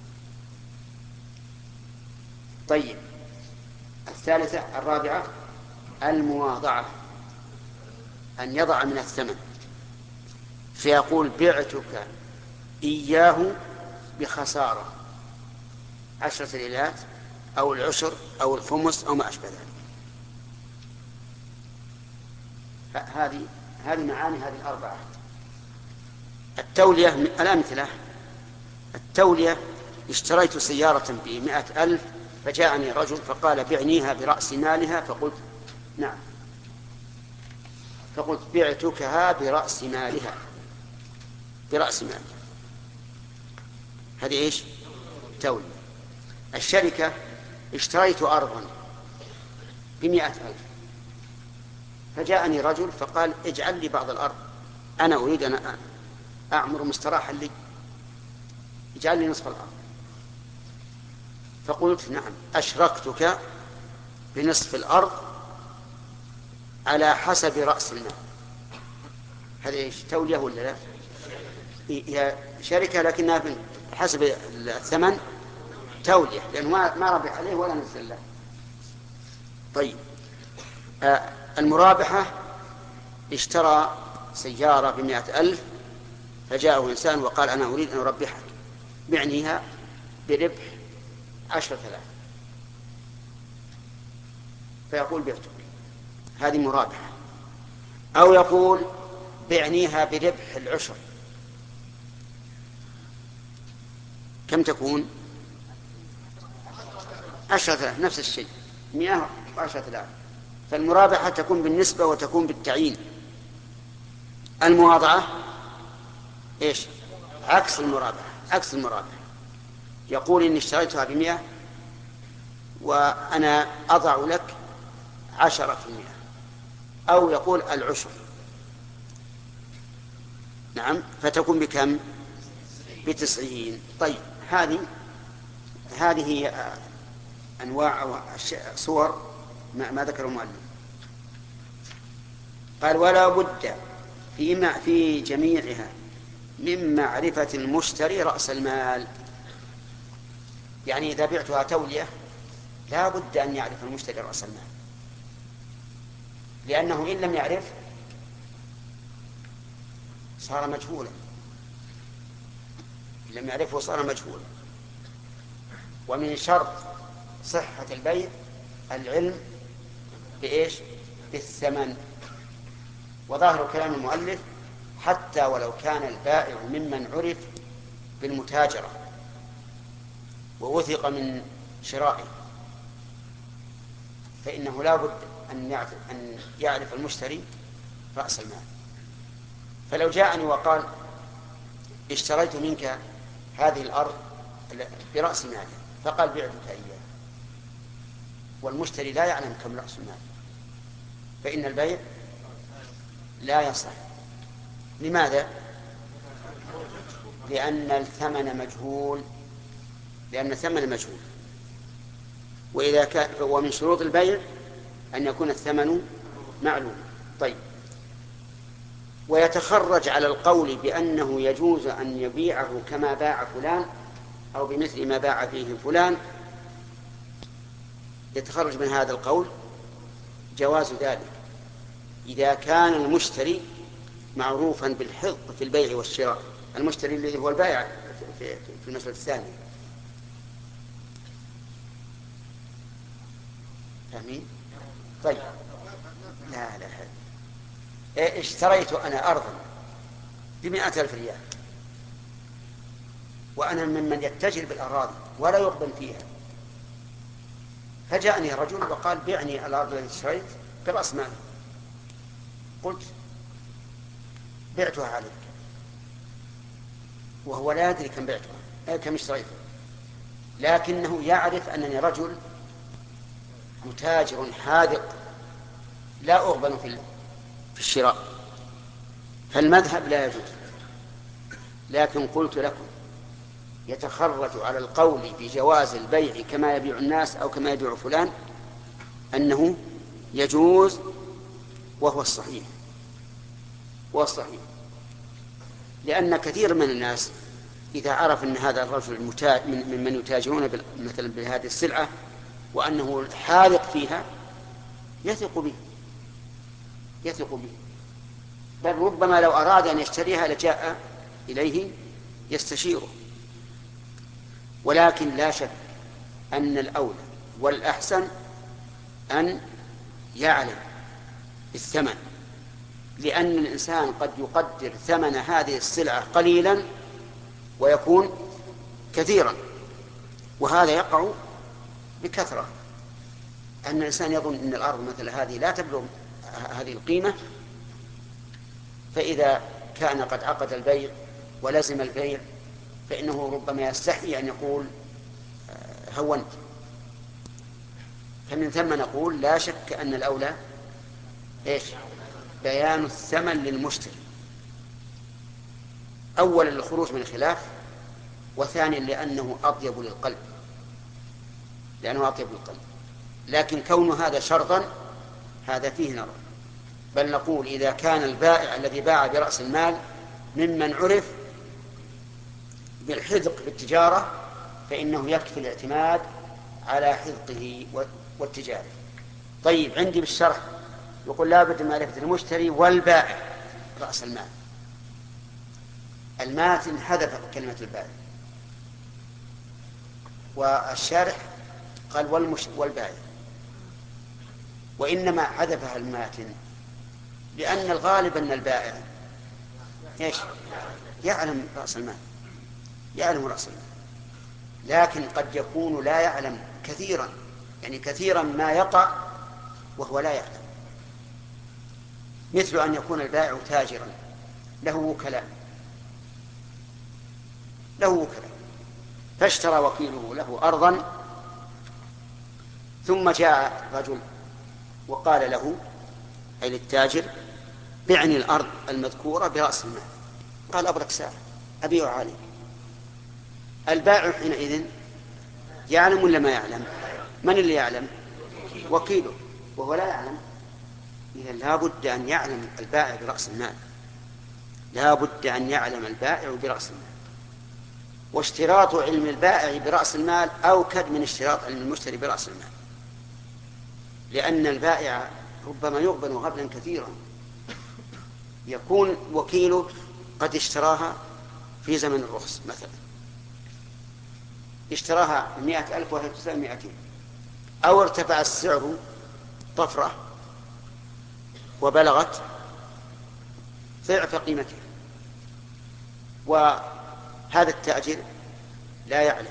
طيب الثالثة الرابعة المواضعة، أن يضع من الثمن، فيقول بعتك إياه بخسارة عشرة ريالات أو العشر أو الخمس أو ما أشبه ذلك. هذه هذه معاني هذه الأربعة. التولية الأمثلة: التولية اشتريت سيارة بمئة ألف فجاءني رجل فقال بعنيها برأس مالها، فقلت نعم، فقلت بعتكها برأس مالها برأس مالها، هذه إيش؟ تولية. الشركة اشتريت أرضا بمئة ألف فجاءني رجل فقال اجعل لي بعض الأرض، أنا أريد أن أعمر مستراحا لي، اجعل لي نصف الأرض. فقلت نعم، أشركتك بنصف الأرض على حسب رأس المال. هذا إيش؟ تولية ولا لا؟ هي شركة لكنها حسب الثمن تولية، لأنه ما ربح عليه ولا نزل له. طيب آه المرابحة: اشترى سيارة بمئة ألف فجاءه إنسان وقال أنا أريد أن أربحك، بعنيها بربح عشرة آلاف، فيقول بعتك، هذه مرابحة. أو يقول بعنيها بربح العشر، كم تكون؟ عشرة آلاف، نفس الشيء، مئة وعشرة آلاف. فالمرابحة تكون بالنسبة وتكون بالتعيين. المواضعة إيش؟ عكس المرابحة، عكس المرابحة. يقول إني اشتريتها بمئة وأنا أضع لك عشرة في المئة، أو يقول العشر، نعم، فتكون بكم؟ بتسعين. طيب هذه هذه أنواع أو صور ما ذكر المؤلف. قال ولا بد في في جميعها من معرفة المشتري رأس المال. يعني إذا بعتها تولية لا بد أن يعرف المشتري رأس المال، لأنه إن لم يعرف صار مجهولا، إن لم يعرفه صار مجهولا. ومن شرط صحة البيع العلم بإيش؟ بالثمن. وظاهر كلام المؤلف حتى ولو كان البائع ممن عرف بالمتاجرة ووثق من شرائه، فإنه لا بد أن يعرف, أن يعرف المشتري رأس المال. فلو جاءني وقال اشتريت منك هذه الأرض برأس مالها، فقال بعتك إياه، والمشتري لا يعلم كم رأس المال، فإن البيع لا يصح. لماذا؟ لأن الثمن مجهول، لأن الثمن مجهول. وإذا كان ومن شروط البيع أن يكون الثمن معلوم. طيب، ويتخرج على القول بأنه يجوز أن يبيعه كما باع فلان أو بمثل ما باع فيه فلان، يتخرج من هذا القول جواز ذلك إذا كان المشتري معروفا بالحظ في البيع والشراء، المشتري الذي هو البائع في المسألة الثانية. فاهمين؟ طيب، لا لا إيه، اشتريت أنا أرضا بمئة ألف ريال، وأنا ممن يتجر بالأراضي ولا يقبل فيها، فجاءني رجل وقال بعني الأرض التي اشتريت برأس مالي، قلت بعتها عليك وهو لا يدري كم بعتها كم اشتريتها، لكنه يعرف أنني رجل متاجر حاذق لا أغبن في في الشراء، فالمذهب لا يجوز. لكن قلت لكم يتخرج على القول بجواز البيع كما يبيع الناس أو كما يبيع فلان أنه يجوز، وهو الصحيح، وهو الصحيح، لأن كثير من الناس إذا عرف أن هذا الرجل ممن يتاجرون مثلا بهذه السلعة وأنه حاذق فيها يثق به يثق به بل ربما لو أراد أن يشتريها لجاء إليه يستشيره. ولكن لا شك أن الأولى والأحسن أن يعلم الثمن، لأن الإنسان قد يقدر ثمن هذه السلعة قليلا ويكون كثيرا، وهذا يقع بكثرة، أن الإنسان يظن أن الأرض مثل هذه لا تبلغ هذه القيمة، فإذا كان قد عقد البيع ولزم البيع فإنه ربما يستحي أن يقول هونت. فمن ثم نقول لا شك أن الأولى إيش؟ بيان الثمن للمشتري، أولا للخروج من الخلاف، وثانيا لأنه أطيب للقلب لأنه أطيب للقلب. لكن كون هذا شرطا هذا فيه نظر، بل نقول إذا كان البائع الذي باع برأس المال ممن عرف بالحذق في التجارة فإنه يكفي الاعتماد على حذقه والتجارة. طيب، عندي بالشرح يقول لا بد من معرفة المشتري والبائع رأس المال. الماتن حذف كلمة البائع، والشارح قال والمش... والبائع، وإنما حذفها الماتن لأن الغالب أن البائع إيش؟ يعلم رأس المال يعلم رأس المال لكن قد يكون لا يعلم كثيرا، يعني كثيرا ما يقع وهو لا يعلم، مثل أن يكون البائع تاجرا له وكلاء له وكلاء فاشترى وكيله له أرضا، ثم جاء رجل وقال له أي للتاجر بعني الأرض المذكورة برأس المال، قال أبرك ساعة أبيع عليه. البائع حينئذ يعلم ولا ما يعلم؟ من اللي يعلم؟ وكيله، وهو لا يعلم. إذا لا بد أن يعلم البائع برأس المال لا بد أن يعلم البائع برأس المال. واشتراط علم البائع برأس المال أوكد من اشتراط علم المشتري برأس المال، لأن البائع ربما يغبن غبنا كثيرا، يكون وكيله قد اشتراها في زمن الرخص مثلا، اشتراها مئة ألف وهي تساوي مئتين، أو ارتفع السعر طفرة وبلغت ضعف قيمته، وهذا التاجر لا يعلم،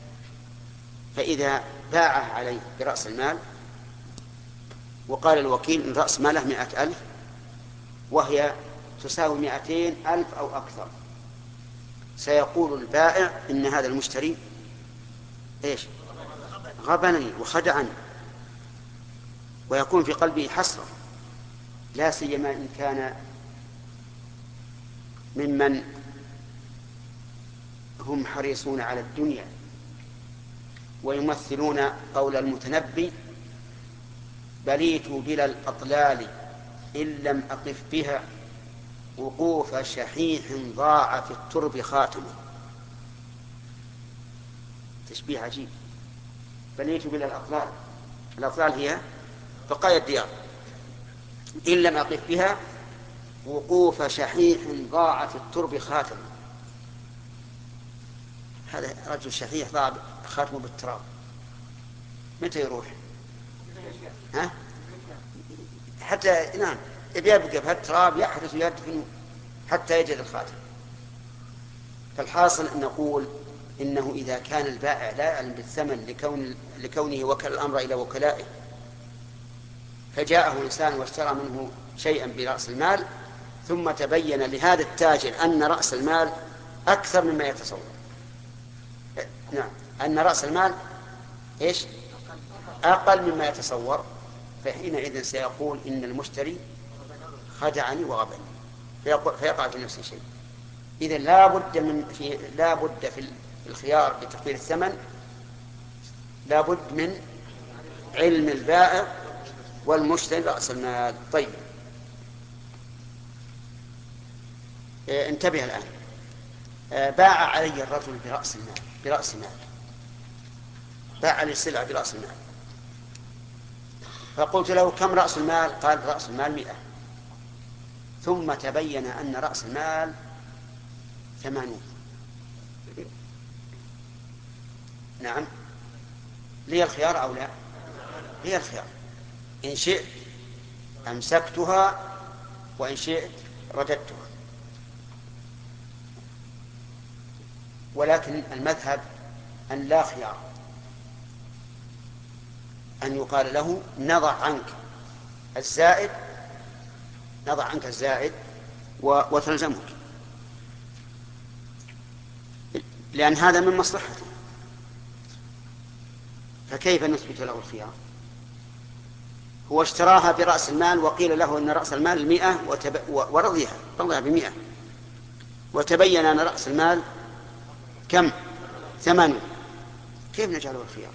فإذا باعه عليه برأس المال وقال الوكيل إن رأس ماله مئة ألف وهي تساوي مئتين ألف أو أكثر، سيقول البائع إن هذا المشتري إيش؟ غبنني وخدعني، ويكون في قلبه حسرة، لا سيما إن كان ممن هم حريصون على الدنيا ويمثلون قول المتنبي: بليت بلا الأطلال إن لم أقف بها وقوف شحيح ضاع في الترب خاتمه. تشبيه عجيب. بليت بلا الأطلال، الأطلال هي بقايا الديار، إن لم أقف بها وقوف شحيح ضاع في الترب خاتمه. هذا رجل شحيح ضاع خاتمه بالتراب، متى يروح؟ ها؟ حتى نعم يبقى في التراب يحرس ويدفن حتى يجد الخاتم. فالحاصل أن نقول إنه إذا كان البائع لا يعلم بالثمن لكون لكونه وكل الأمر إلى وكلائه، فجاءه إنسان واشترى منه شيئا برأس المال، ثم تبين لهذا التاجر أن رأس المال أكثر مما يتصور، نعم أن رأس المال إيش؟ أقل مما يتصور، فحينئذ سيقول إن المشتري خدعني وغبني، فيقع في نفس الشيء. إذن لا بد من في لا بد في الخيار بتخفيض الثمن، لا بد من علم البائع والمشتري رأس المال. طيب اه انتبه الآن. اه باع علي الرجل برأس المال برأس مال باع علي السلعة برأس المال، فقلت له: كم رأس المال؟ قال: رأس المال مئة. ثم تبين أن رأس المال ثمانون. نعم، لي الخيار أو لا؟ لي الخيار، إن شئت أمسكتها وإن شئت رددتها. ولكن المذهب أن لا خيار، أن يقال له: نضع عنك الزائد نضع عنك الزائد وتلزمك، لأن هذا من مصلحته. فكيف نثبت له الخيار؟ هو اشتراها برأس المال وقيل له أن رأس المال مئة وتب... ورضيها رضيها بمئة، وتبين أن رأس المال كم؟ ثمانون. كيف نجعله الخيار؟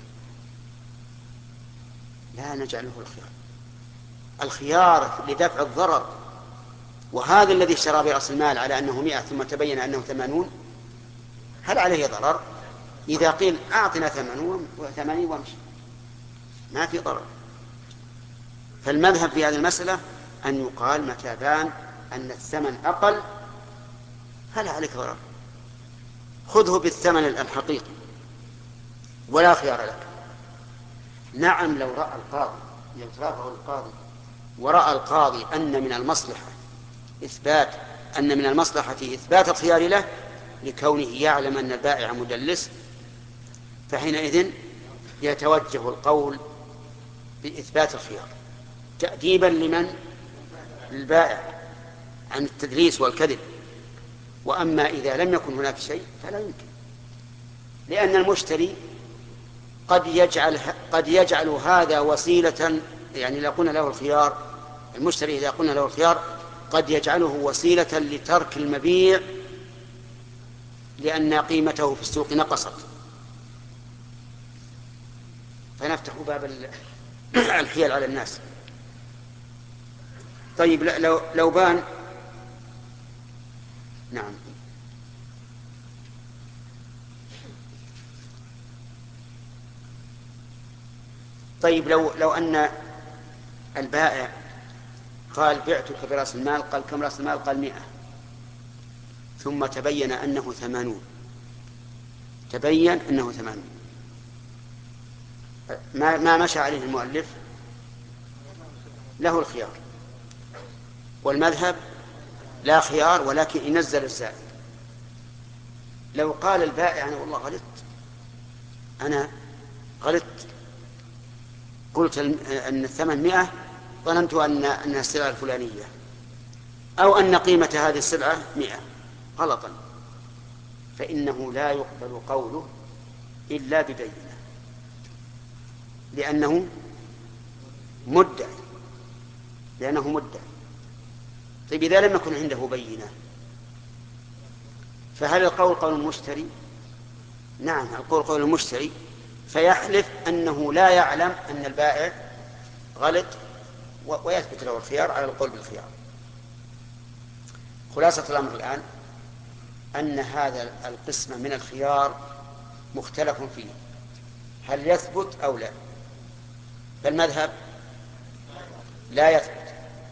لا نجعله الخيار. الخيار لدفع الضرر، وهذا الذي اشترى برأس المال على أنه مئة ثم تبين أنه ثمانون، هل عليه ضرر؟ إذا قيل أعطنا ثمانين وثمانين وامشي، ما في ضرر. فالمذهب في هذه المسألة أن يقال متى بان أن الثمن أقل هل عليك ضرر، خذه بالثمن الحقيقي ولا خيار لك. نعم، لو رأى القاضي لو ترافعه القاضي ورأى القاضي أن من المصلحة إثبات أن من المصلحة إثبات الخيار له لكونه يعلم أن البائع مدلس، فحينئذ يتوجه القول بإثبات الخيار تأديبا لمن؟ البائع عن التدليس والكذب. وأما إذا لم يكن هناك شيء فلا يمكن، لأن المشتري قد يجعل قد يجعل هذا وسيلة، يعني إذا قلنا له الخيار المشتري إذا قلنا له الخيار قد يجعله وسيلة لترك المبيع لأن قيمته في السوق نقصت، فنفتح باب الحيل على الناس. طيب لو لو بان نعم طيب لو لو أن البائع قال بعتك برأس المال، قال كم رأس المال؟ قال مئة، ثم تبين أنه ثمانون تبين أنه ثمانون ما, ما مشى عليه المؤلف؟ له الخيار، والمذهب لا خيار ولكن ينزل الزائد. لو قال البائع أنا والله غلطت أنا غلطت قلت أن الثمن مئة ظننت أن أنها السلعة الفلانية، أو أن قيمة هذه السلعة مئة غلطا، فإنه لا يقبل قوله إلا ببينة، لأنه مدعي لأنه مدعي طيب إذا لم يكن عنده بينة فهل القول قول المشتري؟ نعم، القول قول المشتري فيحلف أنه لا يعلم أن البائع غلط ويثبت له الخيار على القول بالخيار. خلاصة الأمر الآن أن هذا القسم من الخيار مختلف فيه، هل يثبت أو لا؟ فالمذهب لا يثبت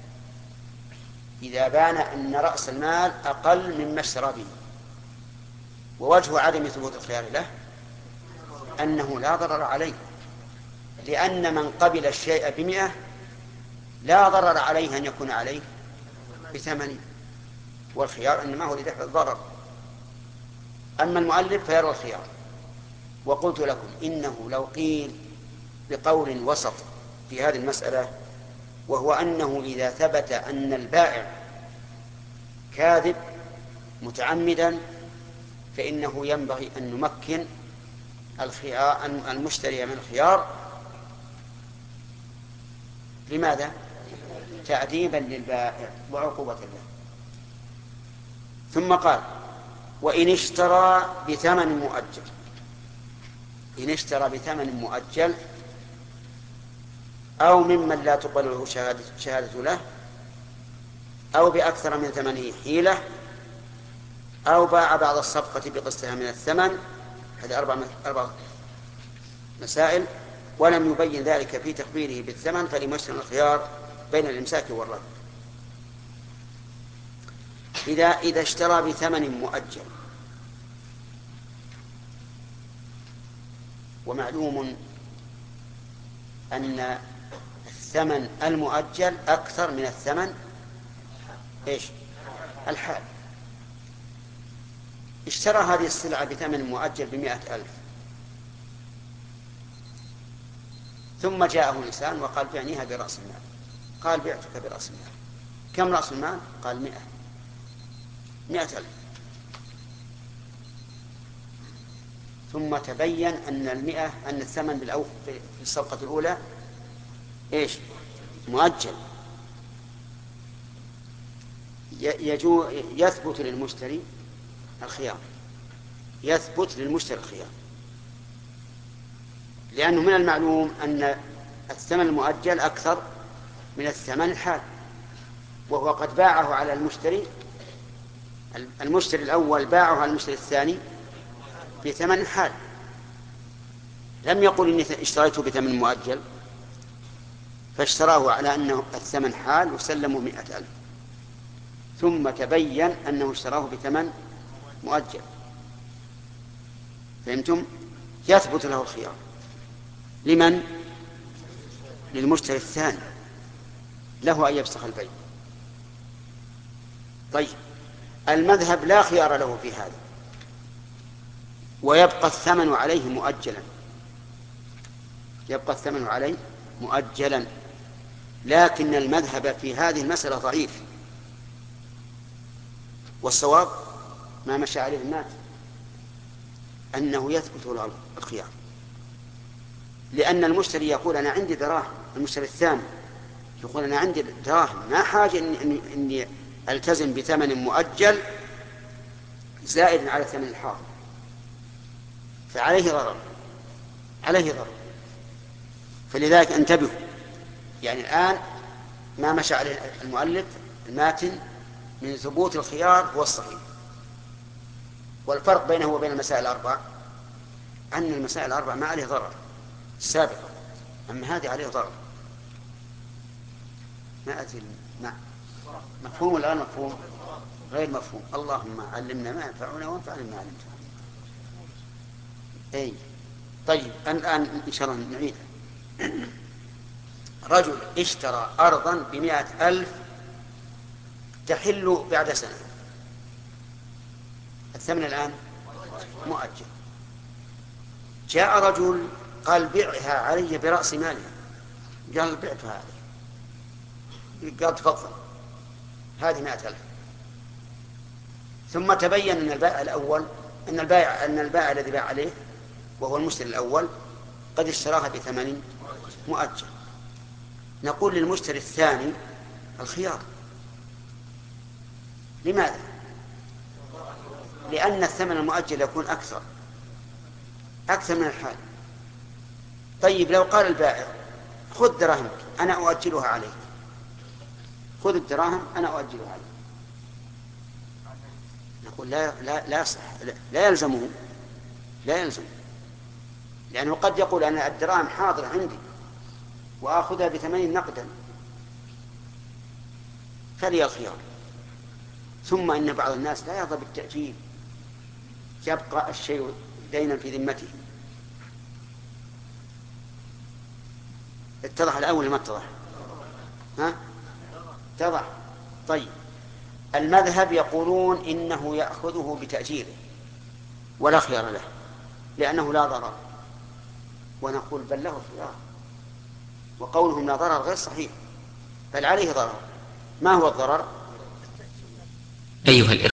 إذا بان أن رأس المال أقل مما اشترى به. ووجه عدم ثبوت الخيار له أنه لا ضرر عليه، لأن من قبل الشيء بمئة لا ضرر عليه أن يكون عليه بثمانين، والخيار إنما هو لدفع الضرر. أما المؤلف فيرى الخيار. وقلت لكم إنه لو قيل بقول وسط في هذه المسألة، وهو أنه إذا ثبت أن البائع كاذب متعمدا فإنه ينبغي أن نمكن الخيار المشتري من الخيار. لماذا؟ تأديبا للبائع وعقوبة له. ثم قال: وإن اشترى بثمن مؤجل، إن اشترى بثمن مؤجل أو ممن لا تقبل له شهادة, شهادة له، أو بأكثر من ثمنه حيلة، أو باع بعض الصفقة بقسطها من الثمن. هذه أربع أربع مسائل، ولم يبين ذلك في تخبيره بالثمن، فلمشتري الخيار بين الإمساك والرد. إذا إذا اشترى بثمن مؤجل، ومعلوم أن الثمن المؤجل أكثر من الثمن إيش؟ الحال. اشترى هذه السلعة بثمن مؤجل بمئة ألف، ثم جاءه الإنسان وقال: بعنيها برأس المال. قال: بعتك برأس المال. كم رأس المال؟ قال: مئة مئة ألف. ثم تبين أن المئة أن الثمن بالأو في الصفقة الأولى إيش؟ مؤجل. يجو يثبت للمشتري الخيار، يثبت للمشتري الخيار، لأنه من المعلوم أن الثمن المؤجل أكثر من الثمن الحال، وهو قد باعه على المشتري المشتري الأول باعه على المشتري الثاني بثمن الحال، لم يقل إني اشتريته بثمن مؤجل، فاشتراه على أنه الثمن حال وسلمه مئة ألف، ثم تبين أنه اشتراه بثمن مؤجل. فهمتم؟ يثبت له الخيار. لمن؟ للمشتري الثاني، له أن يفسخ البيع. طيب، المذهب لا خيار له في هذا، ويبقى الثمن عليه مؤجلا، يبقى الثمن عليه مؤجلا، لكن المذهب في هذه المسألة ضعيف، والصواب ما مشى عليه الناس أنه يثبت له الخيار، لأن المشتري يقول: أنا عندي دراهم، المشتري الثاني يقول: أنا عندي دراهم، ما حاجة إني, إني ألتزم بثمن مؤجل زائد على ثمن الحاضر، فعليه ضرر، عليه ضرر. فلذلك انتبهوا، يعني الآن ما مشى عليه المؤلف الماتن من ثبوت الخيار هو الصحيح. والفرق بينه وبين المسائل الأربع أن المسائل الأربع ما عليه ضرر السابقة، أما هذه عليه ضرر. ما أتي ما مفهوم الآن؟ مفهوم غير مفهوم؟ اللهم علمنا ما ينفعنا وانفعنا ما علمتنا. أي طيب، الآن إن شاء الله نعيد. رجل اشترى أرضا بمئة ألف تحل بعد سنة، الثمن الآن مؤجل. جاء رجل قال: بيعها علي برأس مالها. قال: بعتها علي. قال: تفضل، هذه مئة ألف. ثم تبين أن البائع الأول أن البائع أن البائع الذي باع عليه وهو المشتري الأول قد اشتراها بثمن مؤجل. نقول للمشتري الثاني الخيار. لماذا؟ لأن الثمن المؤجل يكون أكثر أكثر من الحال، طيب لو قال البائع خذ دراهمك أنا أؤجلها عليك، خذ الدراهم أنا أؤجلها عليك، نقول لا لا لا صح، لا, لا يلزمه، لا يلزم، لأنه قد يقول أنا الدراهم حاضر عندي وآخذها بثمن نقدا، فلي الخيار. ثم إن بعض الناس لا يرضى بالتأجيل، يبقى الشيء دينا في ذمته. اتضح الأول ما اتضح؟ ها؟ اتضح. طيب المذهب يقولون إنه يأخذه بتأجيله ولا خيار له لأنه لا ضرر، ونقول بل له خيار، وقولهم لا ضرر غير صحيح، بل عليه ضرر. ما هو الضرر؟ أيها الإخوة